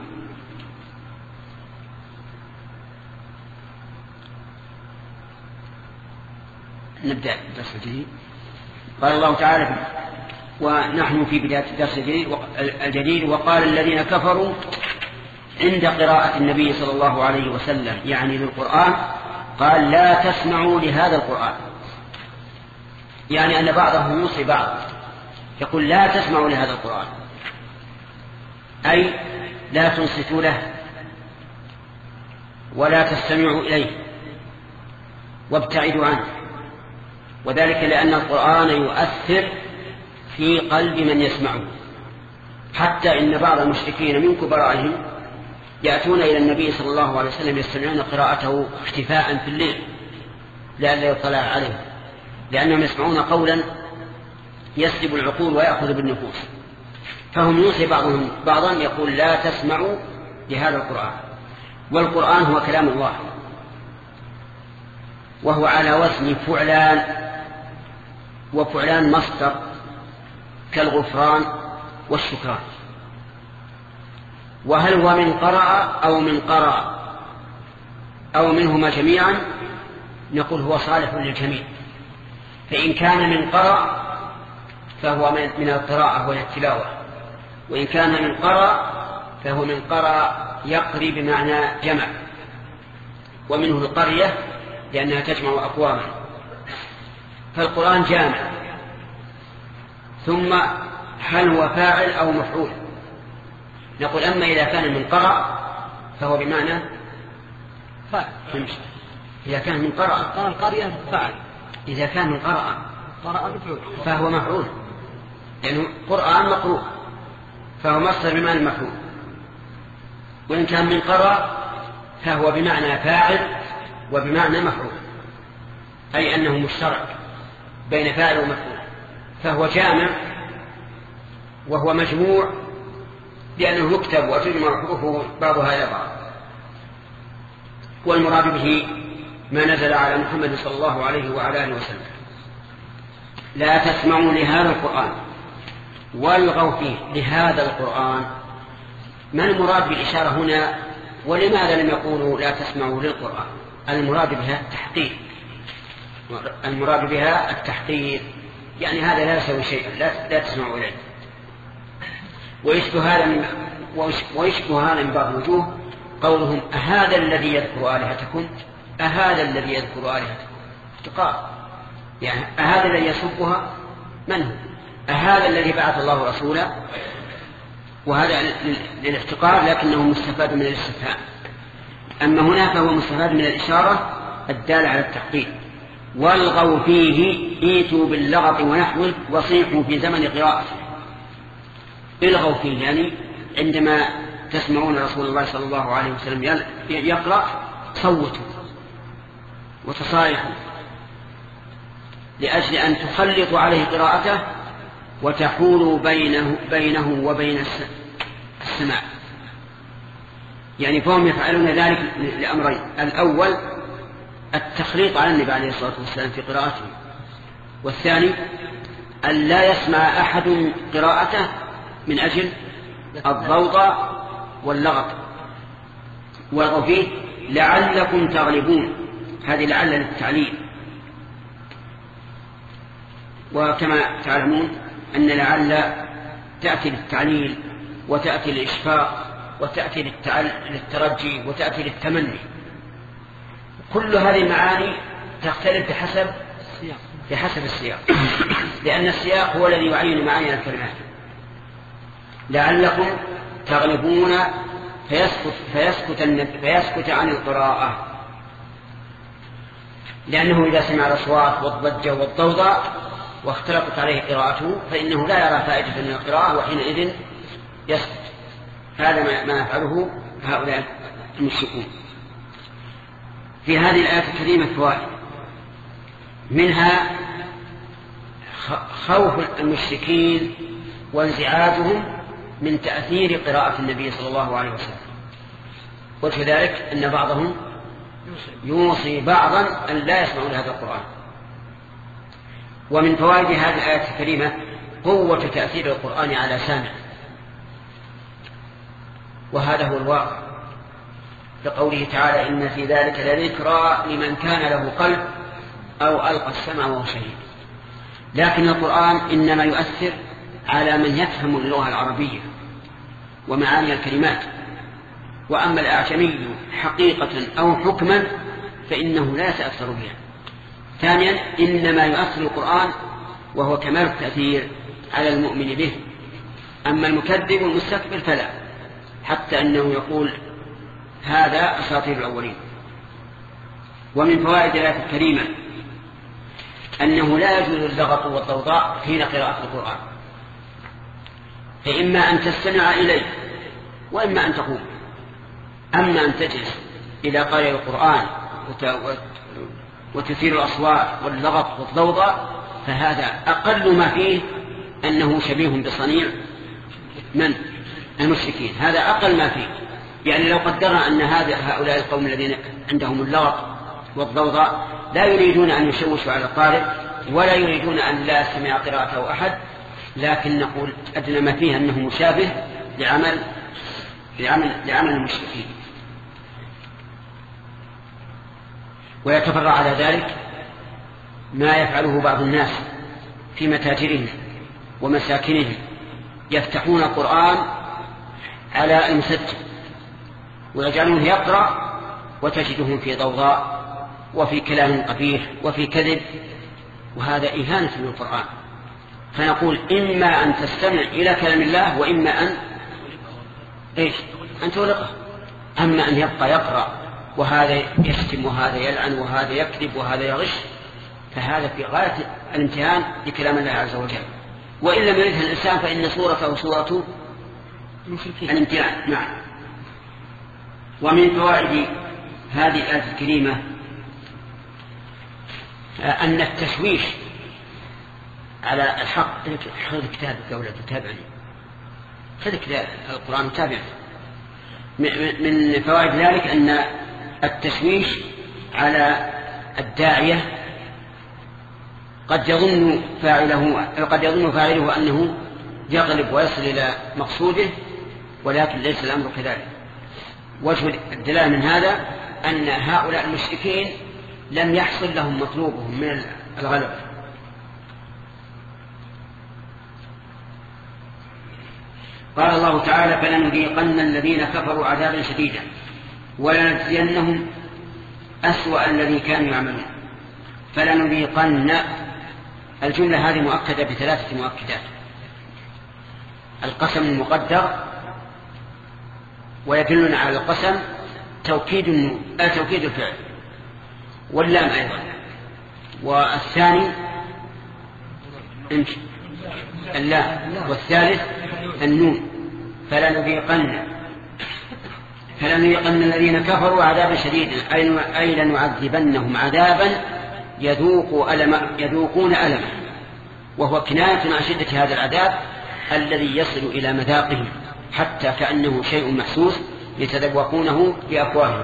نبدأ الدرس الجديد. قال الله تعالى ونحن في بداية الدرس الجديد وقال الذين كفروا عند قراءة النبي صلى الله عليه وسلم يعني للقرآن قال لا تسمعوا لهذا القرآن، يعني أن بعضهم يوصي بعض يقول لا تسمعوا لهذا القرآن، أي لا تنصتوا له ولا تستمعوا إليه وابتعدوا عنه، وذلك لأن القرآن يؤثر في قلب من يسمعه، حتى إن بعض المشركين من كبرائهم يأتون إلى النبي صلى الله عليه وسلم يستمعون قراءته اختفاء في الليل لئلا يطلع عليه، لأنهم يسمعون قولا يسلب العقول ويأخذ بالنفوس، فهم يوصي بعضهم بعضا يقول لا تسمعوا لهذا القرآن. والقرآن هو كلام الله، وهو على وزن فعلان، وفعلان مصدر كالغفران والشكران. وهل هو من قرأ أو من قرأ أو منهما جميعا نقول هو صالح للجميع. فإن كان من قرأ فهو من القراءة وهي التلاوة، وإن كان من قرأ فهو من قرأ يقري بمعنى جمع، ومنه القرية لأنها تجمع أقواما. فالقرآن جامع. ثم هل هو فاعل أو مفعول؟ نقول أما إذا كان من قرأ فهو بمعنى فاعل. إذا كان من قرأ قال القرية فاعل. إذا كان من قرأ قرأ مفعول فهو مفعول، لأنه قرآن مقروء فهو مصدر بمعنى مفعول. وإن كان من قرأ فهو بمعنى فاعل وبمعنى مفعول، أي أنه مشترك بين فاعل ومفعول، فهو جامع وهو مجموع لأنه يكتب وتجمع حروفه بعضها إلى بعض. والمراد به ما نزل على محمد صلى الله عليه وعلى آله وسلم. لا تسمعوا لهذا القرآن والغوا فيه. لهذا القرآن ما المراد بالإشارة هنا؟ ولماذا لم يقولوا لا تسمعوا للقرآن؟ المراد بها التحقير، المراد بها التحقير، يعني هذا لا يسوي شيئا، لا, لا تسمعوا إليه. ويشبه هذا من ويشبه هذا من بعض الوجوه قولهم أهذا الذي يذكر آلهتكم، أهذا الذي يذكر آلهتكم افتقار، يعني أهذا الذي يسبها من هو؟ أهذا الذي بعث الله رسولا، وهذا للافتقار لكنه مستفاد من الاستفهام. أما هنا فهو مستفاد من الإشارة الدالة على التحقيق. والغوا فيه ايتوا باللغط ونحوه وصيحوا في زمن قراءته. الغوا فيه يعني عندما تسمعون رسول الله صلى الله عليه وسلم يقرأ صوتوا وتصايحوا لأجل أن تخلطوا عليه قراءته وتحولوا بينه, بينه وبين السماع. يعني فهم يفعلون ذلك لأمرين: الأول التخليط على النبي عليه الصلاة والسلام في قراءته، والثاني أن لا يسمع أحد قراءته من أجل الضوضاء واللغط. والغوا فيه لعلكم تغلبون، هذه لعل للتعليل. وكما تعلمون أن لعل تأتي للتعليل وتأتي للإشفاق وتأتي للترجي وتأتي للتمني. كل هذه المعاني تختلف بحسب بحسب السياق، لأن السياق هو الذي يعين معاني الكلمات. لعلكم تغلبون فيسكت, فيسكت, فيسكت عن القراءة، لأنه إذا سمع الأصوات والضجة والضوضاء واختلطت عليه قراءته فإنه لا يرى فائدة من القراءة وحينئذ يسكت. هذا ما يفعله هؤلاء المشركون. في هذه الآية الكريمة فوائد، منها خوف المشركين وانزعاجهم من تأثير قراءة النبي صلى الله عليه وسلم، وكذلك أن بعضهم يوصي بعضا أن لا يسمعوا هذا القرآن. ومن فوائد هذه الآية الكريمة قوة تأثير القرآن على سامع، وهذا هو الواقع، لقوله تعالى: إن في ذلك لذكرى لمن كان له قلب أو ألقى السمع وهو شهيد. لكن القرآن إنما يؤثر على من يفهم اللغة العربية ومعاني الكلمات، وأما الأعجمي حقيقة أو حكما فإنه لا يتأثر بها. ثانيا إنما يؤثر القرآن وهو كمال التأثير على المؤمن به، أما المكذب والمستكبر فلا، حتى أنه يقول هذا أساطير الأولين. ومن فوائد الآية الكريمة أنه لا يجوز اللغط والضوضاء حين قراءة القرآن، فإما أن تستمع إليه وإما أن تقوم. أما أن تجلس إلى قارئ القرآن وتثير الأصوات واللغط والضوضاء فهذا أقل ما فيه أنه شبيه بصنيع من المشركين، هذا أقل ما فيه. يعني لو قدرنا أن هؤلاء القوم الذين عندهم اللغط والضوضاء لا يريدون أن يشوشوا على القارئ ولا يريدون أن لا يستمع قراءته أحد، لكن نقول أدنى ما فيه أنه مشابه لعمل لعمل, لعمل المشركين. ويتفرع على ذلك ما يفعله بعض الناس في متاجرهم ومساكنهم، يفتحون القرآن على المسجل ويجعلونه يقرأ وتجدهم في ضوضاء وفي كلام قبيح وفي كذب، وهذا إهانة للقرآن. فنقول إما أن تستمع إلى كلام الله وإما أن إيش أن تغلقه. أما أن يبقى يقرأ وهذا يشتم وهذا يلعن وهذا يكذب وهذا يغش، فهذا في غاية الامتهان لكلام الله عز وجل. وإن لم يرده الإنسان فإن صورته صورة الامتهان. نعم. ومن فوائد هذه الآية الكريمة أن التشويش على الحق. خذ كتابك يا ولد وتابعني، خذ كتاب القرآن وتابعني. من فوائد ذلك أن التشويش على الداعية قد يظن فاعله قد يظن فاعله أنه يغلب ويصل إلى مقصوده، ولكن ليس الأمر كذلك. وجه الدلالة من هذا أن هؤلاء المشركين لم يحصل لهم مطلوبهم من الغلبة. قال الله تعالى: فلنذيقن الذين كفروا عذابا شديدا ولنجزينهم أسوأ الذي كانوا يعملون. فلنذيقن، الجملة هذه مؤكدة بثلاثة مؤكدات: القسم المقدر ويدلنا على القسم توكيد توكيد الفعل واللام أيضا، والثاني اللام، والثالث النون. فلنذيقن فلنذيقن الذين كفروا عذابا شديدا أي لنعذبنهم عذابا يذوق ألم يذوقون ألمه، وهو كناية عن شدة هذا العذاب الذي يصل إلى مذاقهم حتى كأنه شيء محسوس يتذوقونه بأفواههم.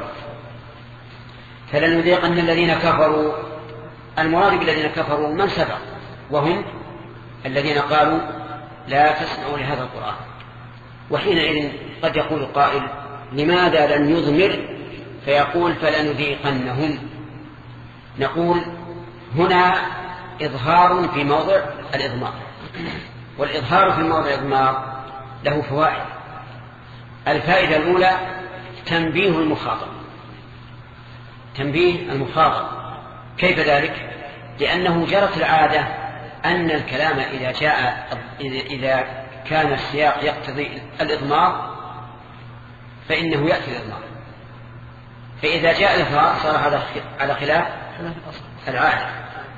فلنذيقن الذين كفروا، المراد بالذين كفروا من سبق، وهم الذين قالوا لا تسمعوا لهذا القرآن. وحينئذ قد يقول قائل: لماذا لم يضمر فيقول فلنذيقنهم؟ نقول هنا إظهار في موضع الإضمار، والإظهار في موضع الإضمار له فوائد. الفائدة الأولى تنبيه المخاطب، تنبيه المخاطب. كيف ذلك؟ لأنه جرت العادة أن الكلام إذا جاء إذا كان السياق يقتضي الإضمار فإنه يأتي الإضمار، فإذا جاء الإظهار صار هذا على خلاف العادة.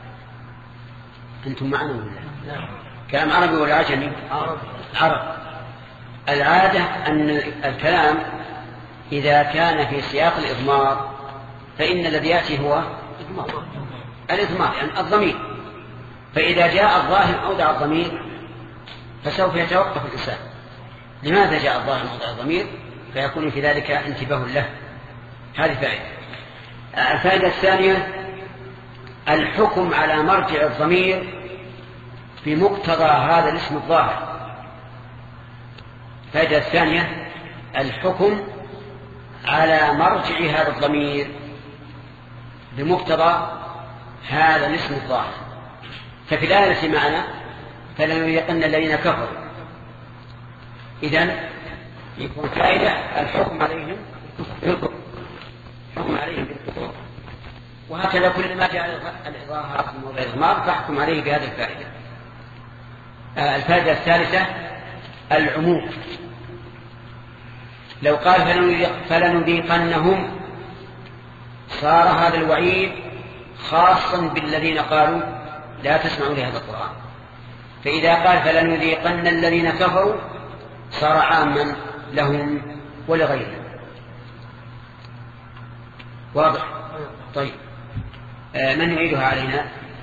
أنتم معنا ولا؟ كلام عربي ولا عجمي؟ عرب. العادة أن الكلام إذا كان في سياق الإضمار فإن الذي يأتي هو الإضمار، يعني الضمير. فإذا جاء الظاهر أودع الضمير فسوف يتوقف الإنسان. لماذا جاء الظاهر أودع الضمير؟ فيكون في ذلك انتباه له. هذه فائدة. الفائدة الثانية الحكم على مرجع الضمير بمقتضى هذا الاسم الظاهر. الفائدة الثانية الحكم على مرجع هذا الضمير بمقتضى هذا الاسم الظاهر. ففي الآية معنا فلنذيقن الذين كفروا، إذن يكون فائدة الحكم عليهم بالكفر، الحكم عليهم بالكفر. وهكذا كل ما جاء الإظهار في موضع الإضمار فاحكم عليه بهذه الفائدة. الفائدة الثالثة العموم. لو قال فلنذيقنهم صار هذا الوعيد خاصا بالذين قالوا لا تسمعوا لهذا القرآن، فإذا قال فلنذيقن الذين كفروا صار عاما لهم ولغيرهم. واضح؟ طيب، آه من يعيدها علينا؟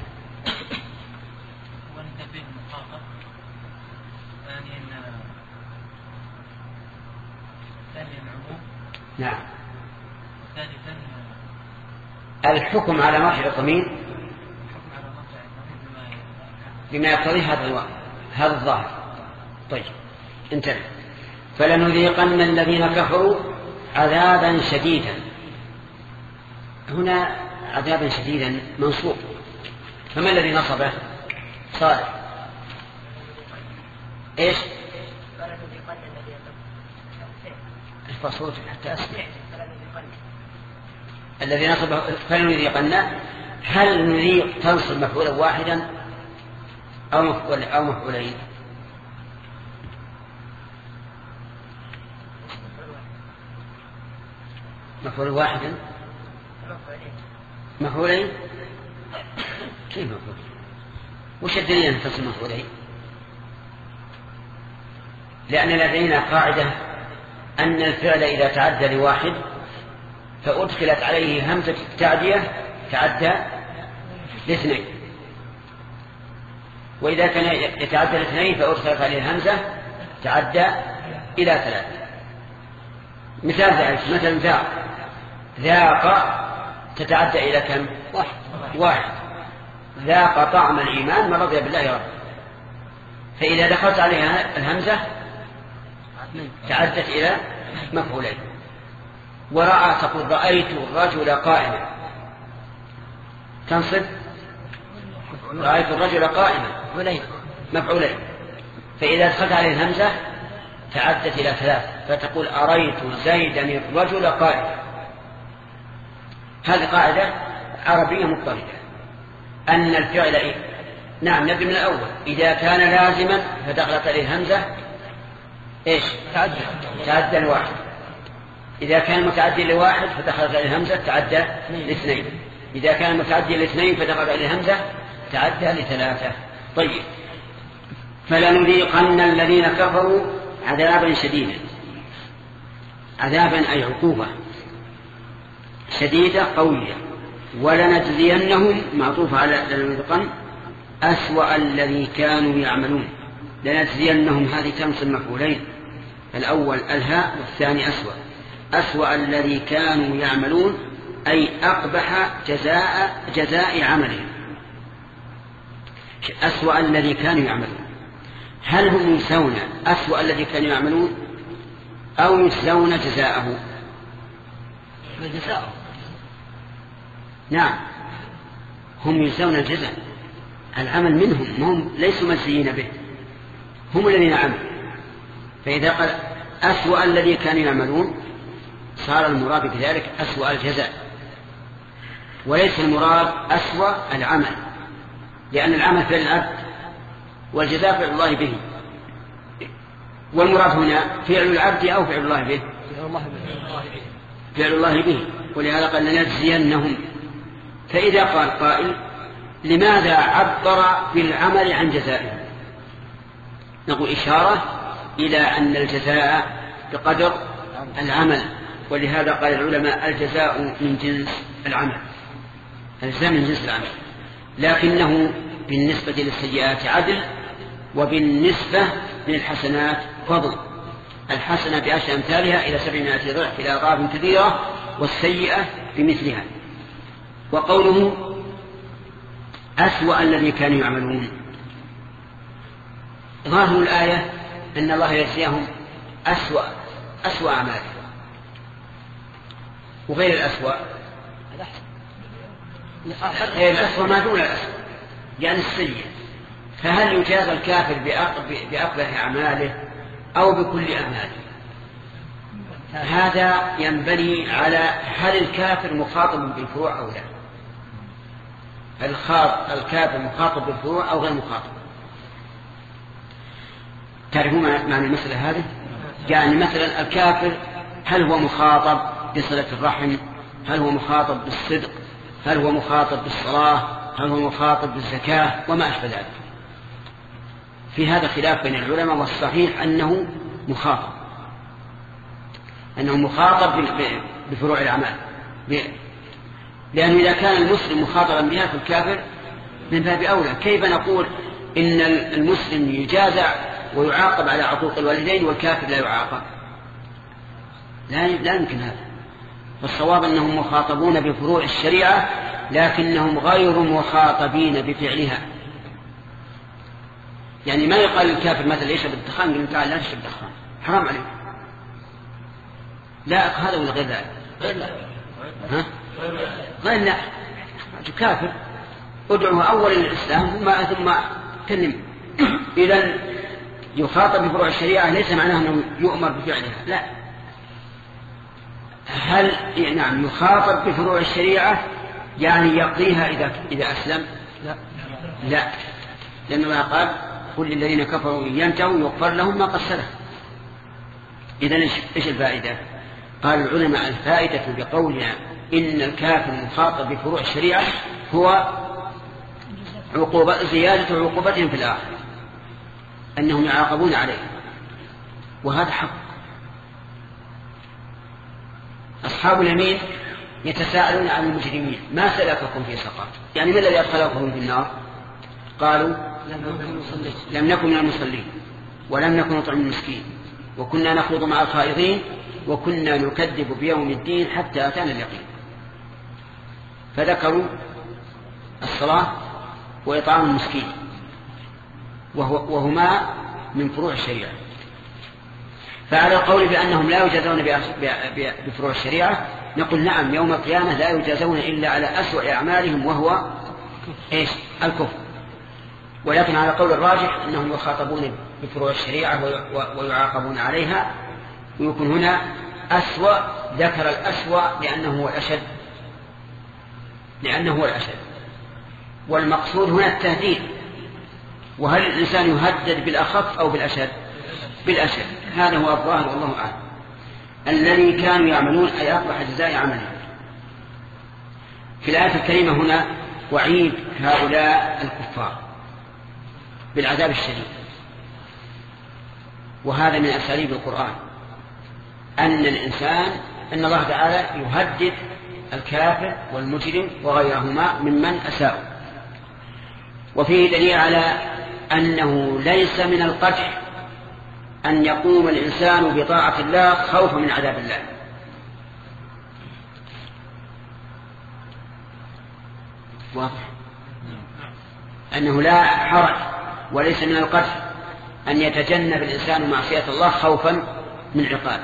نعم. الحكم على مرجع الضمير بما يقتضي هذا هذا الظاهر. طيب انتبه. فلنذيقن الذين كفروا عذابا شديدا. هنا عذابا شديدا منصوب، فما الذي نصبه؟ صالح. ايش؟ ارفع صوتك حتى اسمع. الذي نصبه فلنذيقن، هل نذيق تنصب مفعولا واحدا او مفعول او مفعولين؟ مفعول واحدا مفعولين؟ كيف مفعول؟ وش الدليل أن تصل مفعولين؟ لأن لدينا قاعدة أن الفعل إذا تعدى لواحد فأدخلت عليه همزة التعدية تعدى لاثنين، وإذا كان يتعدى لاثنين فأدخلت عليه همزة تعدى إلى ثلاثة. مثال ذلك مثلا ذاق، ذاق تتعدى إلى كم؟ واحد. واحد. ذاق طعم الإيمان من رضي بالله رب، فإذا دخلت عليها الهمزة تعدت إلى مفعولين. ورأى تقول رأيت الرجل قائما، تنصب رأيت الرجل قائما مفعولين، فإذا دخلت عليه الهمزة تعدت إلى ثلاث، فتقول أريت زيدا الرجل قائما. هذه قاعدة عربية مضطردة، أن الفعل إيه؟ نعم نبدأ من الأول، إذا كان لازما فدخلت عليه الهمزة إيش؟ تعدى تعدى لواحد. إذا كان متعدي لواحد فدخلت عليه الهمزة تعدى لاثنين. إذا كان متعدي لاثنين فدخلت عليه الهمزة تعدى لثلاثة. طيب، فلنذيقن الذين كفروا عذابا شديدا. عذابا أي عقوبة شديدة قوية. ولنجزينهم معطوف على لنذيقن أسوأ الذي كانوا يعملون. لنجزينهم هذه تنصب مفعولين، الأول الهاء والثاني أسوأ. أسوأ الذي كانوا يعملون أي أقبح جزاء جزاء عملهم. أسوأ الذي كانوا يعملون، هل هم يسون أسوأ الذي كانوا يعملون أو يسون جزاءه؟ جزاءه. نعم، هم يسون الجزاء، العمل منهم، هم ليسوا مسيين به، هم الذين عملوا. فإذا قال أسوأ الذي كانوا يعملون صار المراد بذلك أسوأ الجزاء، وليس المراد أسوأ العمل، لأن العمل فعل العبد والجزاء فعل الله به. والمراد هنا فعل العبد أو فعل الله به؟ فعل الله به. ولهذا قال لنجزينهم. فإذا قال قائل لماذا عبر بالعمل عن جزائهم؟ نقول إشارة إلى أن الجزاء بقدر العمل، ولهذا قال العلماء الجزاء من جنس العمل، الجزاء من جنس العمل، لكنه بالنسبة للسيئات عدل، وبالنسبة للحسنات فضل. الحسنة بعشر أمثالها إلى سبعمائة ضعف إلى أضعاف كثيرة، والسيئة بمثلها. وقوله أسوأ الذي كانوا يعملون، ظاهر الآية أن الله يجزيهم أسوأ أسوأ أعمالهم، وغير الأسوأ غير الأسوأ ما دون الأسوأ يعني السيء. فهل يجازى الكافر بأقبح أعماله أو بكل أعماله؟ هذا ينبني على هل الكافر مخاطب بالفروع أو لا. الكافر مخاطب بالفروع أو غير مخاطب؟ تعرفون معنى المسألة هذه؟ يعني مثلا الكافر هل هو مخاطب بصلة الرحم؟ هل هو مخاطب بالصدق؟ هل هو مخاطب بالصلاة؟ هل هو مخاطب بالزكاة؟ وما أشبه ذلك. في هذا خلاف بين العلماء، والصحيح أنه مخاطب، أنه مخاطب بفروع الأعمال، لأنه إذا كان المسلم مخاطبا بها فالكافر من باب أولى. كيف نقول إن المسلم يجازى ويعاقب على عقوق الوالدين والكافر لا يعاقب؟ لا لا يمكن هذا. فالصواب أنهم مخاطبون بفروع الشريعة، لكنهم غير مخاطبين بفعلها. يعني ما يقال الكافر مثلا يشرب الدخان يقول تعال لا تشرب الدخان حرام عليك، لا هذا ولا غير ذلك؟ غير لا ها؟ غير لا كافر ادعوه أول الإسلام ثم ثم كلم. إذن يخاطب بفروع الشريعة ليس معناه أنه يؤمر بفعلها، لا. هل نعم يخاطب بفروع الشريعة يعني يقضيها إذا إذا أسلم؟ لا لا، لأن الله قال قل للذين كفروا إن ينتهوا يغفر لهم ما قد سلف. إذن إيش الفائدة؟ قال العلماء الفائدة بقولنا إن الكافر المخاطب بفروع الشريعة هو عقوبة زيادة عقوبتهم في الآخرة، أنهم يعاقبون عليه، وهذا حق. أصحاب اليمين يتساءلون عن المجرمين ما سلككم في سقر، يعني ما الذي أدخلكم في النار؟ قالوا لم نكن من المصلين ولم نكن نطعم المسكين وكنا نخوض مع الخائضين وكنا نكذب بيوم الدين حتى أتانا اليقين. فذكروا الصلاة وإطعام المسكين وهما من فروع الشريعة. فعلى القول بأنهم لا يجازون بفروع الشريعة نقول نعم، يوم القيامة لا يجازون إلا على أسوأ أعمالهم وهو إيش؟ الكفر. ولكن على قول الراجح أنهم يخاطبون بفروع الشريعة ويعاقبون عليها، ويكون هنا أسوأ، ذكر الأسوأ لأنه هو الأشد لأنه هو الأشد والمقصود هنا التهديد. وهل الإنسان يهدد بالأخف أو بالأشد؟ بالأشد، هذا هو الظاهر والله أعلم. الذي كانوا يعملون أي أقبح جزاء عملهم. في الآية الكريمة هنا وعيد هؤلاء الكفار بالعذاب الشديد، وهذا من أساليب القرآن أن الإنسان أن الله تعالى يهدد الكافر والمجرم وغيرهما ممن أساءوا. وفيه دليل على أنه ليس من القدح أن يقوم الإنسان بطاعة الله خوفا من عذاب الله. واضح أنه لا حرج وليس من القدح أن يتجنب الإنسان معصية الله خوفا من عقابه،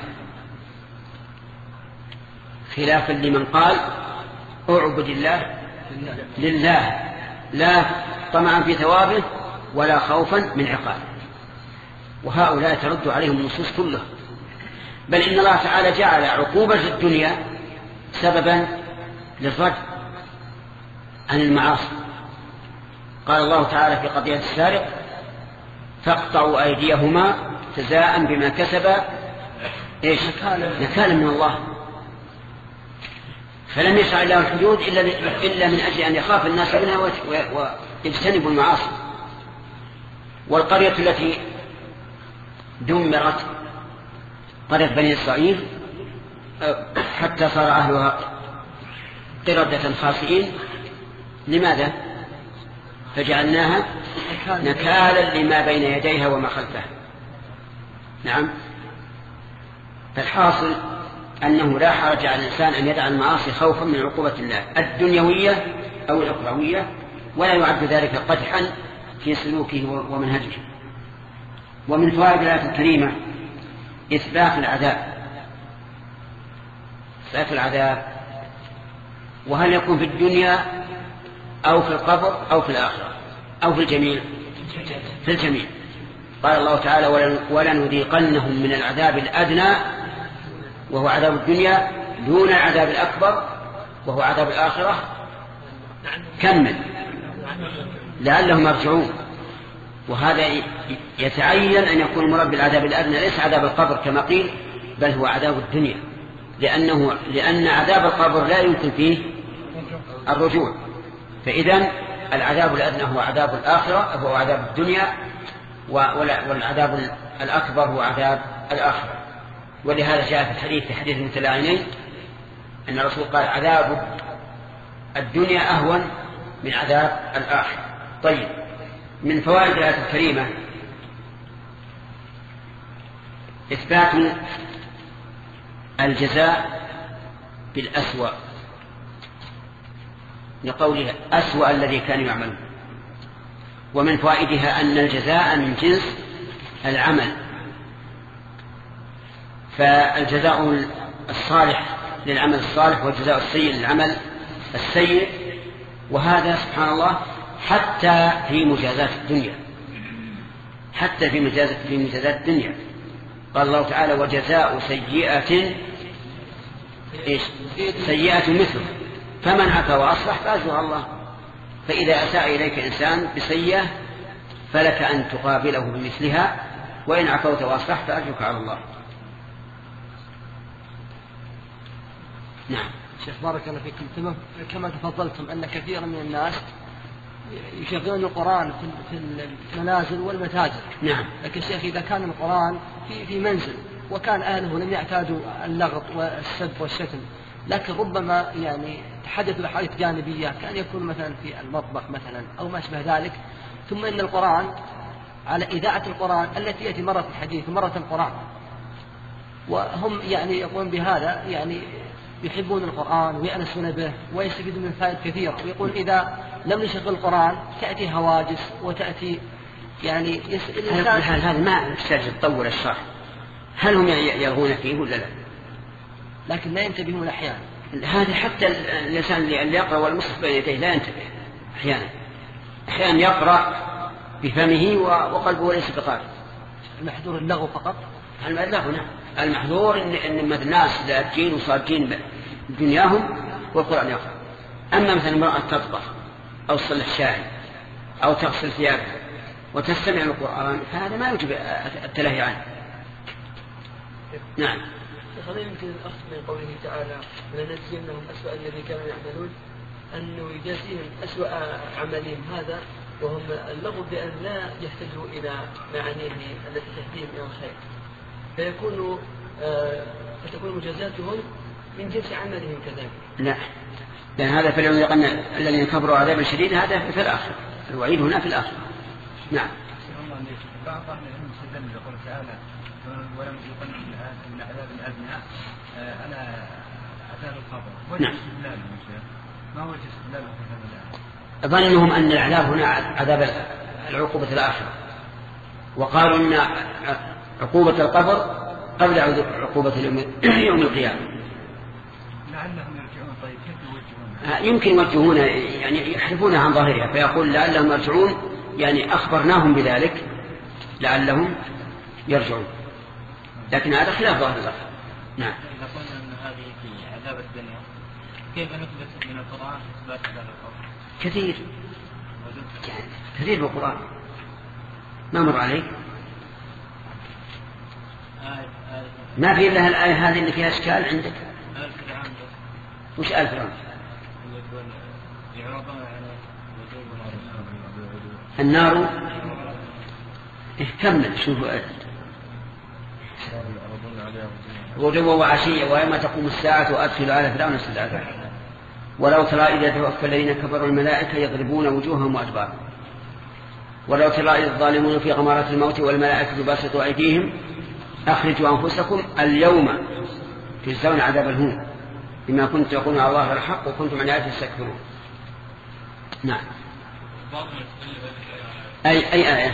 خلافا لمن قال اعبد الله لله لا طمعا في ثوابه ولا خوفا من عقابه. وهؤلاء ترد عليهم النصوص كلها، بل إن الله تعالى جعل عقوبة الدنيا سببا للرد عن المعاصي. قال الله تعالى في قضية السارق فاقطعوا أيديهما جزاء بما كسبا إيش؟ نكالا من الله. فلم يشرع الله الحدود إلا, إلا من أجل أن يخاف الناس منها ويجتنبوا المعاصي. والقرية التي دمرت قرية بني إسرائيل حتى صار أهلها قردة خاسئين، لماذا؟ فجعلناها نكالا لما بين يديها وما خلفها. نعم، فالحاصل أنه لا حرج على الإنسان أن يدع المعاصي خوفا من عقوبة الله الدنيوية أو الأخروية، ولا يعد ذلك قدحا في سلوكه ومنهجه. ومن فوائد الآية الكريمة إثبات العذاب إثبات العذاب وهل يكون في الدنيا أو في القبر أو في الآخرة أو في الجميع؟ في الجميع. قال الله تعالى ولنذيقنهم من العذاب الأدنى وهو عذاب الدنيا دون العذاب الأكبر وهو عذاب الآخرة كمل لعلهم يرجعون. وهذا يتعين أن يكون المراد بالعذاب الأدنى ليس عذاب القبر كما قيل، بل هو عذاب الدنيا، لأنه لأن عذاب القبر لا يمكن فيه الرجوع. فإذن العذاب الأدنى هو عذاب الآخرة هو عذاب الدنيا، والعذاب الأكبر هو عذاب الآخرة. ولهذا جاء في الحديث في حديث المتلاعنين أن الرسول قال عذاب الدنيا أهون من عذاب الآخرة. طيب، من فوائد الآية الكريمة إثبات الجزاء بالأسوأ لقولها أسوأ الذي كانوا يعملون. ومن فوائدها أن الجزاء من جنس العمل، فالجزاء الصالح للعمل الصالح والجزاء السيء للعمل السيء وهذا سبحان الله حتى في مجازات الدنيا، حتى في مجازات في مجازات الدنيا. قال الله تعالى: وجزاء سيئة إيش؟ سيئة مثله، فمن عفا وأصلح فأجره الله. فإذا أساء إليك إنسان بسيئة فلك أن تقابله بمثلها، وإن عفوت وأصلحت فأجرك على الله. نعم. شيخ بارك الله فيكم، كما تفضلتم أن كثيرا من الناس يشغلون القرآن في المنازل والمتاجر. نعم. لكن شيخ إذا كان القرآن في في منزل وكان أهله لم يعتادوا اللغط والسب والشتم، لكن ربما يعني تحدثوا بحديث جانبية كأن يكون مثلا في المطبخ مثلا أو ما أشبه ذلك، ثم إن القرآن على إذاعة القرآن التي يأتي مرة الحديث ومرة القرآن، وهم يعني يقولون بهذا يعني يحبون القرآن ويأنسون به ويستفيدون من فائدة كثيرة، ويقول إذا لم نشغل القرآن تأتي هواجس وتأتي يعني يسأل هذا ما يحتاج تطور الشرح. هل هم يرغون فيه ولا لا؟ لكن لا ينتبهون أحيانا. هذا حتى الإنسان اللي يقرأ والمصحف بين يديه لا ينتبه أحيانا. أحيانا يقرأ بفمه وقلبه ليس بقارئ. المحذور اللغو فقط. اللغو نعم. المحذور إن إن مثل الناس ذاكين وصادقين بدنياهم والقرآن يقرأ. أما مثلا امرأة تطبخ أو تصلح الشاي أو تغسل ثيابها وتستمع للقرآن فهذا ما يجب التلهي عنه. نعم. هذا يمكن الأخذ من قوله تعالى: ولنجزينهم أسوأ الذي كانوا يعملون، أنه يجازيهم أسوأ عملهم هذا، وهم اللغو بأن لا يحتاجوا إلى معانيه التي تهديهم إلى الخير، فيكون آه فتكون مجازاتهم من جنس عملهم كذلك. لا، لأن هذا في اليوم الذين كبروا عذابا شديدا هذا في الآخرة، الوعيد هنا في الآخرة. نعم. بعض أهل العلم استدل بقول تعالى: ولم يقل من عذاب الأدنى على عذاب القبر. نعم. ما وجه استدلاله في هذا؟ ظنهم أن العذاب هنا عذاب العقوبة الآخرة، وقالوا أن عقوبة القبر قبل عقوبة يوم القيامة. لعلهم يرجعون. طيب كيف يوجهون؟ يمكن يوجهون يعني يحرفونها عن ظاهرها، فيقول لعلهم يرجعون، يعني أخبرناهم بذلك لعلهم يرجعون، لكن هذا خلاف ظاهر اللفظ. نعم. إذا قلنا أن هذه في عذاب الدنيا، كيف نثبت من القرآن إثبات عذاب القبر؟ كثير يعني كثير في القرآن. ما مر عليك؟ ما في إلا الآية هذه اللي فيها إشكال عندك. وش آل فرعون؟ النار. كمل شوفوا غدوا وعشيا ويوم تقوم الساعة وأدخلوا آل فرعون أشد العذاب ولو ترى إذا توفى الذين كفروا الملائكة يضربون وجوههم وأدبارهم ولو ترى إذ الظالمون في غمارة الموت والملائكة باسطوا أيديهم أخرجوا أنفسكم اليوم تجزون عذاب الهون بما كنتم تقولون على الله الحق وكنتم عن آياته تستكبرون. نعم. أي أي آية؟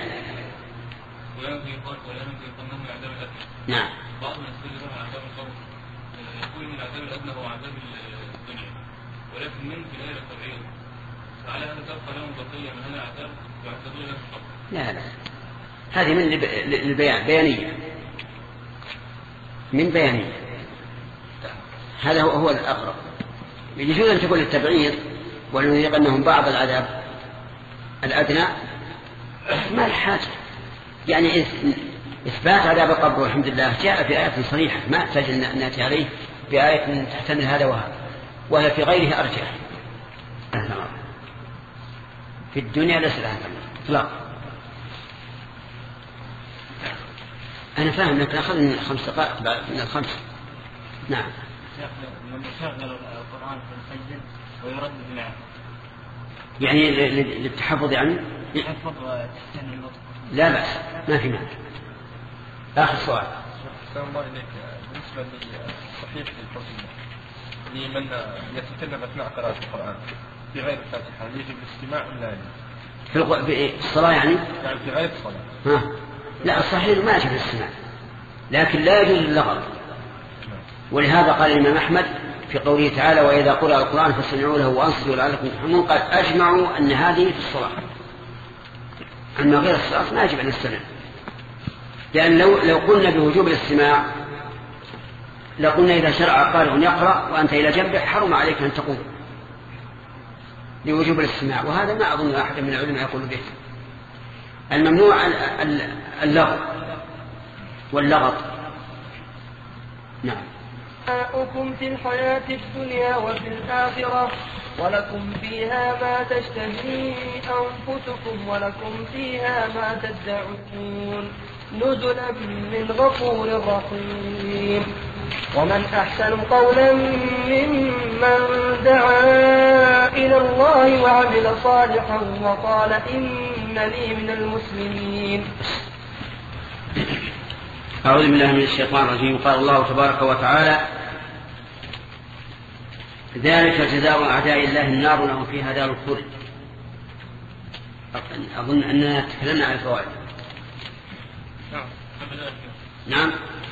نعم. بعض من يستدل على عذاب القبر يقول ان العذاب الادنى هو عذاب الدنيا ولكن من في الايه الطبيعيه فعلى هذا تبقى لهم بقيه من هذا العذاب يعتبرون له القبر. لا لا هذه من البيان بيانيه من بيانيه هذا هو, هو الأقرب. يجوز أن تقول التبعير ولنذيقنهم بعض العذاب الأدنى ما الحاجة يعني إثبات عذاب القبر والحمد لله جاء في آية صريحة ما أحتاج أن نأتي عليه بآية تحتمل هذا وهذا وهي في غيره أرجح. في الدنيا ليس لها إطلاق. أنا فاهم لكن أخذنا خمس دقائق من الخمس. نعم. من يشغل القرآن في المسجد ويرد معه يعني للتحفظ يعني يحفظ وتحسن النطق لا بأس ما في مانع. آخر سؤال. السلام الله إليك. بالنسبة لصحيح الفرق لمن يتكلم أثناء قراءة القرآن في غير الفاتحة يجب الاستماع ولا لا؟ في الصلاة يعني؟ يعني في غير الصلاة. ها. لا الصحيح ما يجب الاستماع لكن لا يجوز اللغط ولهذا قال الإمام أحمد في قوله تعالى وإذا قرأ القرآن فاستمعوا له وأنصتوا لعلكم ترحمون قد أجمعوا أن هذه في الصلاة. أما غير الصلاة ما يجب أن نستمع، لأن لو, لو قلنا بوجوب الاستماع لقلنا إذا شرع قارئ يقرأ وأنت إلى جنبه حرم عليك أن تقوم لوجوب الاستماع، وهذا ما أظن أحد من العلماء يقول به. الممنوع اللغو واللغط. نعم. أنفسكم في الحياة الدنيا وفي الآخرة ولكم فيها ما تشتهي أنفسكم ولكم فيها ما تدعون نزلا من غفور رحيم. ومن أحسن قولا ممن دعا إلى الله وعمل صالحا وقال إنني من المسلمين. أعوذ بالله من الشيطان الرجيم. قال الله تبارك وتعالى ذلك جزاء أعداء الله النار لهم فيها دار الخلد. أظن أننا تكلمنا عن الفوائد. نعم.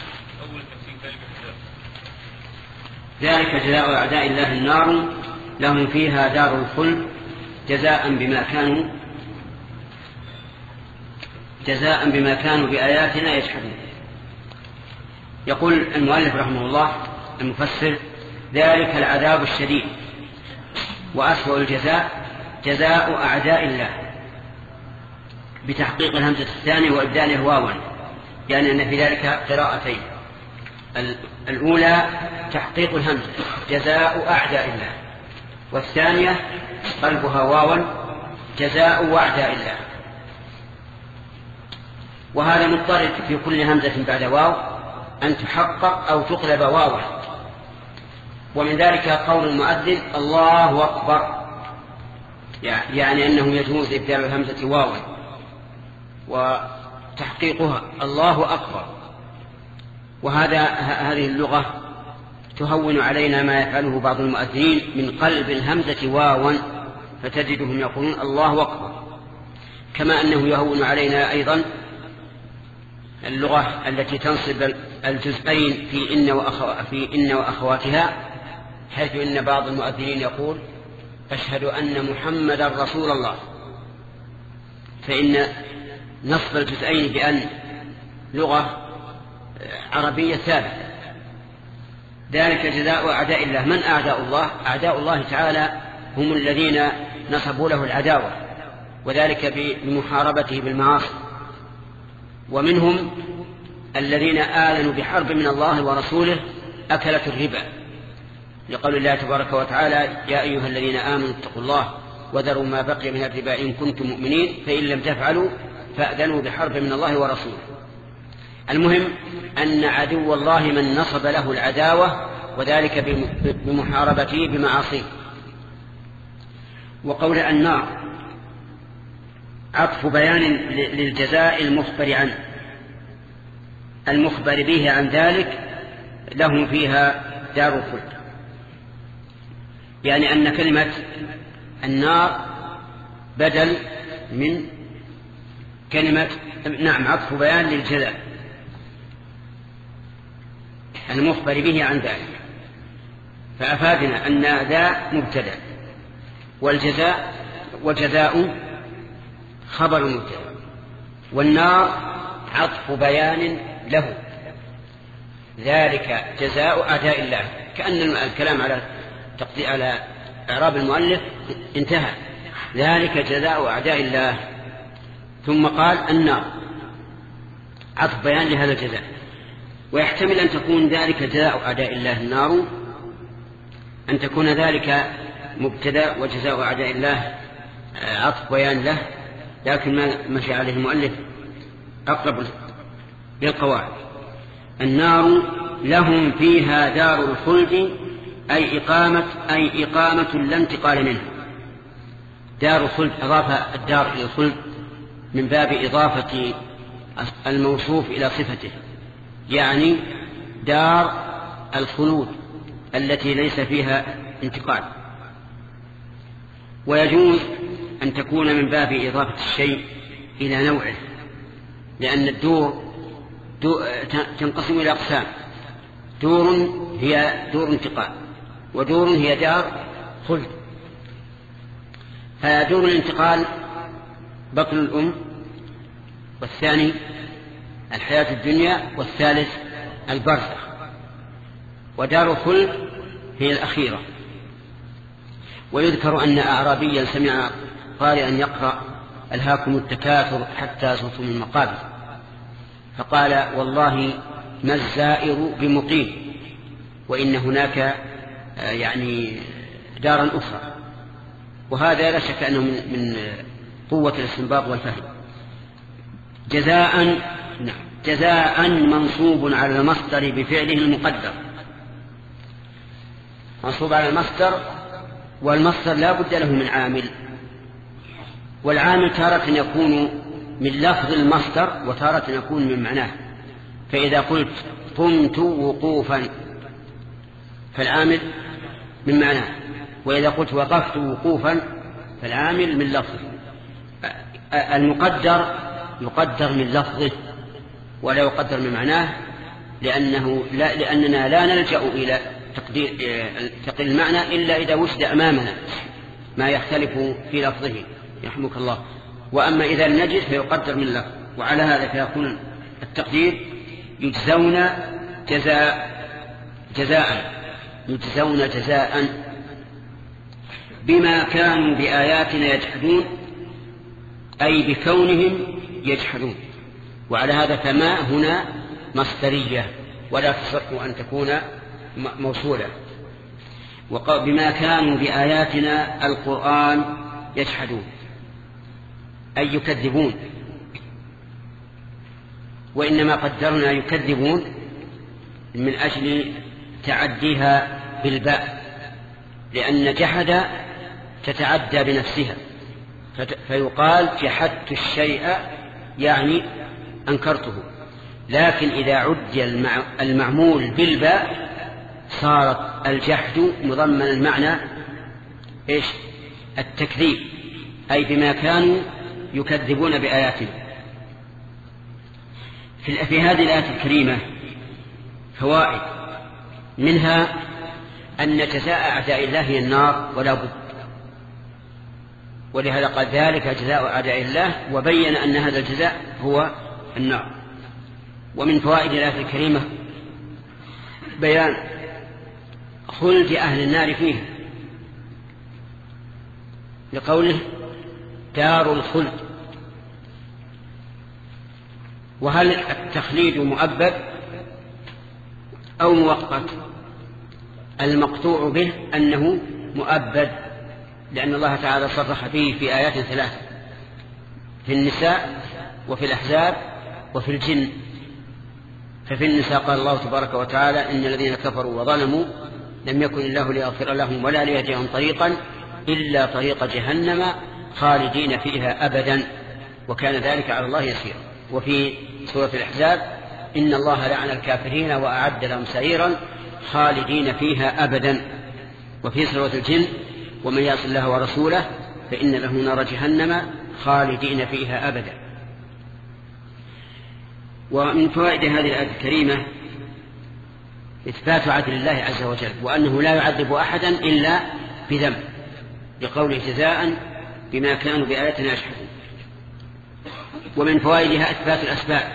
ذلك جزاء أعداء الله النار لهم فيها دار الخلد جزاء بما كانوا جزاء بما كانوا بآياتنا يجحدون. يقول المؤلف رحمه الله المفسر ذلك العذاب الشديد وأسوأ الجزاء جزاء أعداء الله بتحقيق الهمزة الثانية وإبداله واوا، يعني أن في ذلك قراءتين. الأولى تحقيق الهمزة جزاء أعداء الله، والثانية قلبها واوا جزاء أعداء الله. وهذا مضطرد في كل همزة بعد واو أن تحقق أو تقلب واوا. ومن ذلك قول المؤذن الله أكبر، يعني أنه يجوز إبدال الهمزة واوا وتحقيقها الله أكبر. وهذا هذه اللغة تهون علينا ما يفعله بعض المؤذنين من قلب الهمزة واوا، فتجدهم يقولون الله أكبر. كما أنه يهون علينا أيضا اللغة التي تنصب الجزئين في إن, وأخو في إن وأخواتها، حيث إن بعض المؤذنين يقول أشهد أن محمدا رسول الله، فإن نصب الجزئين بأن لغة عربية ثابتة. ذلك جزاء أعداء الله. من أعداء الله؟ أعداء الله تعالى هم الذين نصبوا له العداوة، وذلك بمحاربته بالمعاصي. ومنهم الذين آذنوا بحرب من الله ورسوله أكلة الربا، لقول الله تبارك وتعالى يا أيها الذين آمنوا اتقوا الله وذروا ما بقي من الربا إن كنتم مؤمنين فإن لم تفعلوا فأذنوا بحرب من الله ورسوله. المهم أن عدو الله من نصب له العداوة، وذلك بمحاربته بمعاصيه. وقول النار عطف بيان للجزاء المخبر عنه، المخبر به عن ذلك لهم فيها دار الخلد، يعني أن كلمة النار بدل من كلمة نعم عطف بيان للجزاء المخبر به عن ذلك، فأفادنا أن ذا مبتدأ والجزاء وجزاء خبر مبتدأ، والنار عطف بيان له. ذلك جزاء أعداء الله، كأن الكلام على على إعراب المؤلف انتهى. ذلك جزاء أعداء الله، ثم قال النار عطف بيان لهذا الجزاء. ويحتمل أن تكون ذلك جزاء أعداء الله النار، أن تكون ذلك مبتدأ وجزاء أعداء الله عطف بيان له، لكن ما مشي عليه المؤلف أقرب للقواعد. النار لهم فيها دار الخلد أي إقامة أي إقامة لا انتقال منها. دار الخلد أضاف الدار إلى الخلد من باب إضافة الموصوف إلى صفته، يعني دار الخلود التي ليس فيها انتقال. ويجوز أن تكون من باب إضافة الشيء إلى نوعه، لأن الدور تنقسم إلى أقسام: دور هي دور انتقال، ودور هي دار خلد. فدور الانتقال بطن الأم، والثاني الحياة الدنيا، والثالث البرزخ. ودار الخلد هي الأخيرة. ويذكر أن أعرابيا سمع قارئا يقرأ ألهاكم التكاثر حتى زرتم المقابر، فقال والله ما الزائر بمقيم، وإن هناك يعني دارا أخرى. وهذا لا شك أنه من قوة الاستنباط والفهم. جزاء جزاء منصوب على المصدر بفعله المقدر، منصوب على المصدر، والمصدر لا بد له من عامل، والعامل تارة يكون من لفظ المصدر وتارة يكون من معناه. فإذا قلت قمت وقوفا فالعامل من معناه، وإذا قلت وقفت وقوفا فالعامل من لفظه. المقدر يقدر من لفظه ولا يقدر من معناه، لأنه لا لأننا لا نلجأ إلى تقدير تقدير المعنى إلا إذا وجد أمامنا ما يختلف في لفظه يرحمك الله. وأما إذا نجد فيقدر من لفظ، وعلى هذا فيكون التقدير يجزون جزاء جزاء يجزون جزاء بما كانوا بآياتنا يجحدون، أي بكونهم يجحدون. وعلى هذا فما هنا مصدرية ولا تصح أن تكون موصولة. وقال بما كانوا بآياتنا القرآن يجحدون أي يكذبون، وإنما قدرنا يكذبون من أجل تعديها بالباء، لأن جحد تتعدى بنفسها، فيقال جحدت الشيء يعني أنكرته. لكن إذا عدي المعمول بالباء صارت الجحد مضمن المعنى إيش؟ التكذيب، أي بما كانوا يكذبون بآياتنا. في هذه الآية الكريمة فوائد، منها أن جزاء أعداء الله هي النار ولا بد، ولهذا قال ذلك جزاء أعداء الله، وبين أن هذا الجزاء هو النار. ومن فوائد الآية الكريمة بيان خلد أهل النار فيها، لقوله دار الخلد. وهل التخليد مؤبد أو مؤقت؟ المقطوع به أنه مؤبد، لأن الله تعالى صرح به في آيات ثلاثة، في النساء وفي الأحزاب وفي الجن. ففي النساء قال الله تبارك وتعالى إن الذين كفروا وظلموا لم يكن الله ليغفر لهم ولا ليهديهم طريقا إلا طريق جهنم خالدين فيها أبدا وكان ذلك على الله يسيرا. وفي سورة الأحزاب إن الله لعن الكافرين وأعد لهم سعيرا خالدين فيها أبدا. وفي سورة الجن ومن يعص الله ورسوله فإن له نار جهنم خالدين فيها أبدا. ومن فوائد هذه الآية الكريمة إثبات عدل الله عز وجل، وأنه لا يعذب أحدا إلا بذنب، لقوله جزاء بما كانوا بآياتنا يجحدون. ومن فوائدها إثبات الأسباب،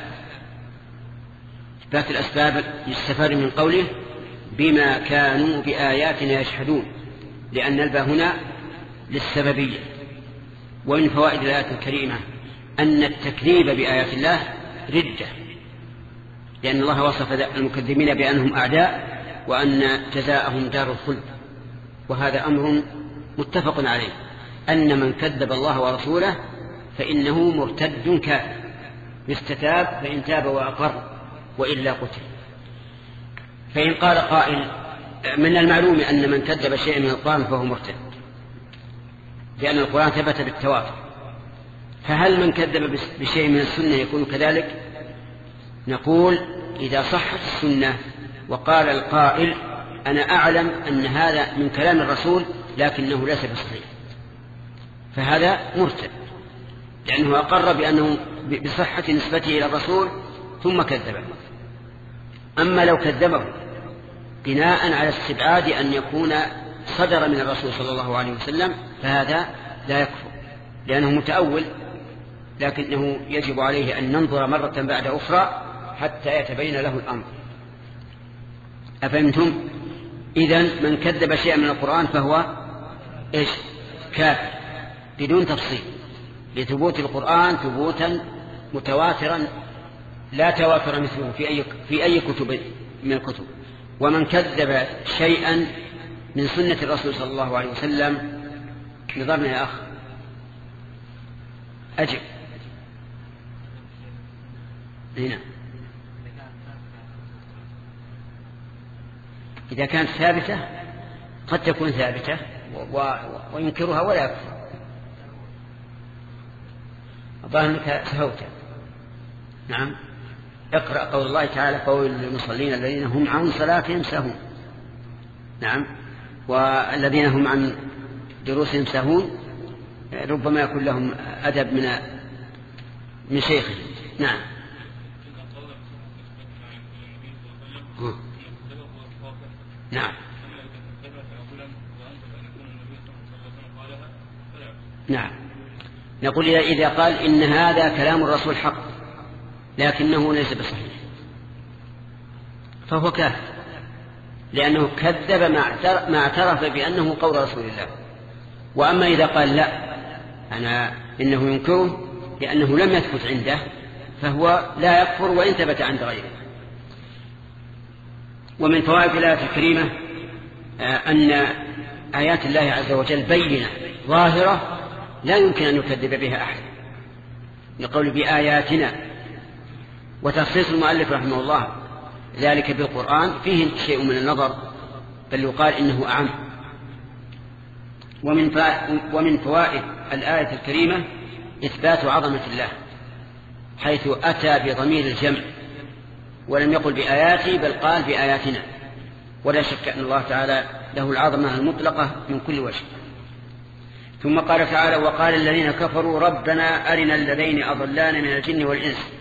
إثبات الأسباب يستفاد من قوله بما كانوا بآياتنا يجحدون، لأن الباء هنا للسببية. ومن فوائد الآية الكريمة أن التكذيب بآيات الله ردة، لأن الله وصف المكذبين بأنهم أعداء وأن جزاءهم دار الخلد. وهذا أمر متفق عليه، أن من كذب الله ورسوله فإنه مرتد كافر، يستتاب فإن تاب وأقر وإلا قتل. فإن قال قائل من المعلوم أن من كذب شيء من القرآن فهو مرتد، لأن القرآن ثبت بالتواتر، فهل من كذب بشيء من السنة يكون كذلك؟ نقول إذا صحت السنة وقال القائل أنا أعلم أن هذا من كلام الرسول لكنه ليس بصحيح، فهذا مرتد، لأنه أقر بأنه بصحة نسبته إلى الرسول ثم كذبه. أما لو كذبه بناء على استبعاد أن يكون صدر من الرسول صلى الله عليه وسلم، فهذا لا يكفر لأنه متأول، لكنه يجب عليه أن ننظر مرة بعد أخرى حتى يتبين له الأمر. أفهمتم؟ إذن من كذب شيئا من القرآن فهو إيش؟ كافر بدون تفصيل، لثبوت القرآن ثبوتا متواترا لا تواتر مثله في أي في أي كتب من الكتب. ومن كذب شيئا من سنة الرسول صلى الله عليه وسلم، نظرنا يا أخ أجب هنا، إذا كانت ثابتة قد تكون ثابتة وينكرها ولا يكفر. الظاهر أنك سهوت. نعم. اقرأ قول الله تعالى: قول المصلين الذين هم عن صلاتهم سهون. نعم. والذين هم عن دروسهم سهون ربما يكون لهم أدب من من شيخهم. نعم. نعم. نعم. نقول إذا قال إن هذا كلام الرسول حق لكنه ليس بصحيح فهو كافر، لأنه كذب ما اعترف بأنه قول رسول الله. وأما إذا قال لا أنا إنه ينكره لأنه لم يثبت عنده فهو لا يكفر وإن ثبت عند غيره. ومن فوائد الآية الكريمة أن آيات الله عز وجل بينة ظاهرة لا يمكن أن يكذب بها أحد، يقول بآياتنا. وتخصيص المؤلف رحمه الله ذلك بالقرآن فيه شيء من النظر، بل يقال إنه أعم. ومن ومن فوائد الآية الكريمة إثبات عظمة الله، حيث أتى بضمير الجمع ولم يقل بآياتي بل قال بآياتنا، ولا شك أن الله تعالى له العظمة المطلقة من كل وجه. ثم قال تعالى: وقال الذين كفروا ربنا أرنا الذين أضلانا من الجن والإنس.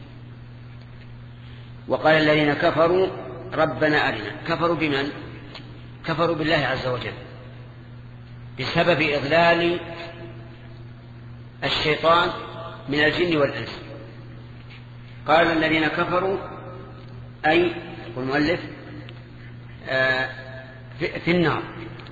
وقال الذين كفروا ربنا أرنا، كفروا بمن؟ كفروا بالله عز وجل بسبب إضلال الشيطان من الجن والإنس. قال الذين كفروا أي والمؤلف آه في النار.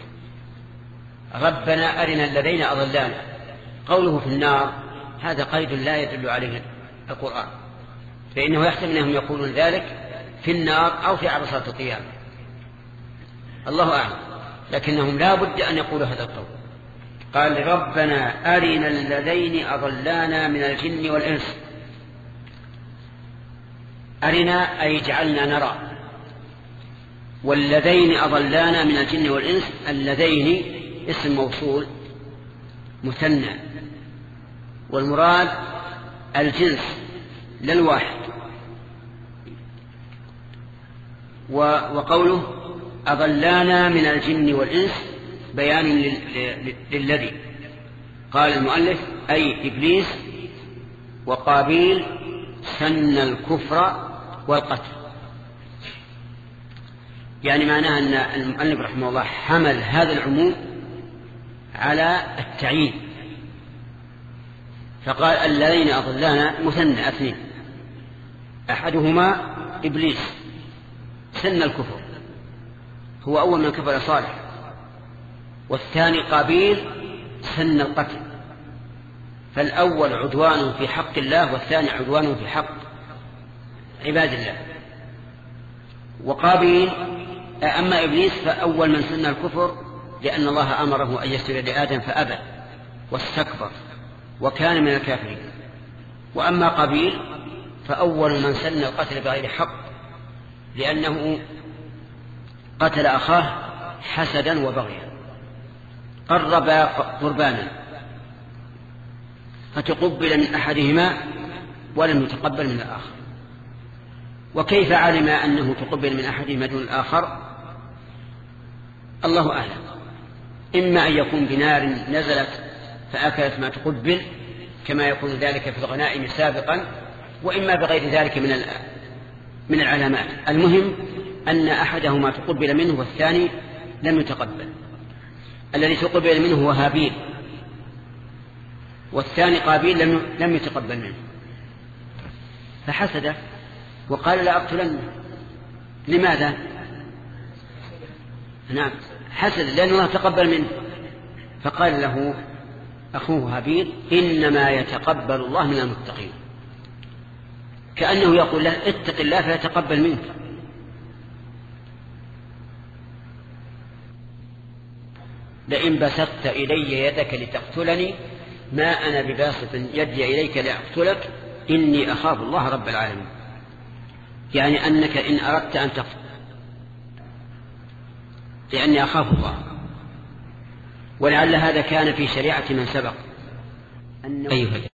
ربنا أرنا الذين أضلانا، قوله في النار هذا قيد لا يدل عليه القرآن، فإنه يحتمل أنهم يقولون ذلك في النار أو في عرصات القيامة، الله أعلم، لكنهم لا بد أن يقولوا هذا القول. قال ربنا أرنا الذين أضلانا من الجن والإنس. أرنا أي جعلنا نرى، والذين أضلانا من الجن والإنس، اللذين اسم موصول مثنى، والمراد الجنس لا الواحد. وقوله أضلانا من الجن والإنس بيان للذي. قال المؤلف أي إبليس وقابيل سن الكفر والقتل، يعني معناه أن المؤلف رحمه الله حمل هذا العموم على التعيين، فقال الذين أضلانا مثنى اثنين، أحدهما إبليس سن الكفر هو أول من كفر صالح، والثاني قابيل سن القتل، فالأول عدوان في حق الله والثاني عدوان في حق عباد الله. وقابيل أما إبليس فأول من سن الكفر لأن الله أمره أن يسجد لآدم فأبى واستكبر وكان من الكافرين. وأما قابيل فأول من سن القتل بغير حق لأنه قتل أخاه حسدا وبغيا، قرب قربانا فتقبل من أحدهما ولم يتقبل من الآخر. وكيف علم أنه تقبل من أحدهما دون الآخر؟ الله أعلم، إما أن يكون بنار نزلت فأكلت ما تقبل كما يكون ذلك في الغنائم سابقا، وإما بغير ذلك من من العلامات. المهم أن أحدهما تقبل منه والثاني لم يتقبل. الذي تقبل منه هو هابيل، والثاني قابيل لم لم يتقبل منه، فحسده وقال لا أقتلنه. لماذا؟ نعم حسد، لأنه الله تقبل منه. فقال له أخوه هابيل إنما يتقبل الله من المتقين، كأنه يقول له اتق الله فيتقبل منك. لئن بسطت إلي يدك لتقتلني ما أنا بباسط يدي إليك لأقتلك إني أخاف الله رب العالمين، يعني أنك إن أردت أن تقتل لأني أخاف الله. ولعل هذا كان في شريعة من سبق. أيها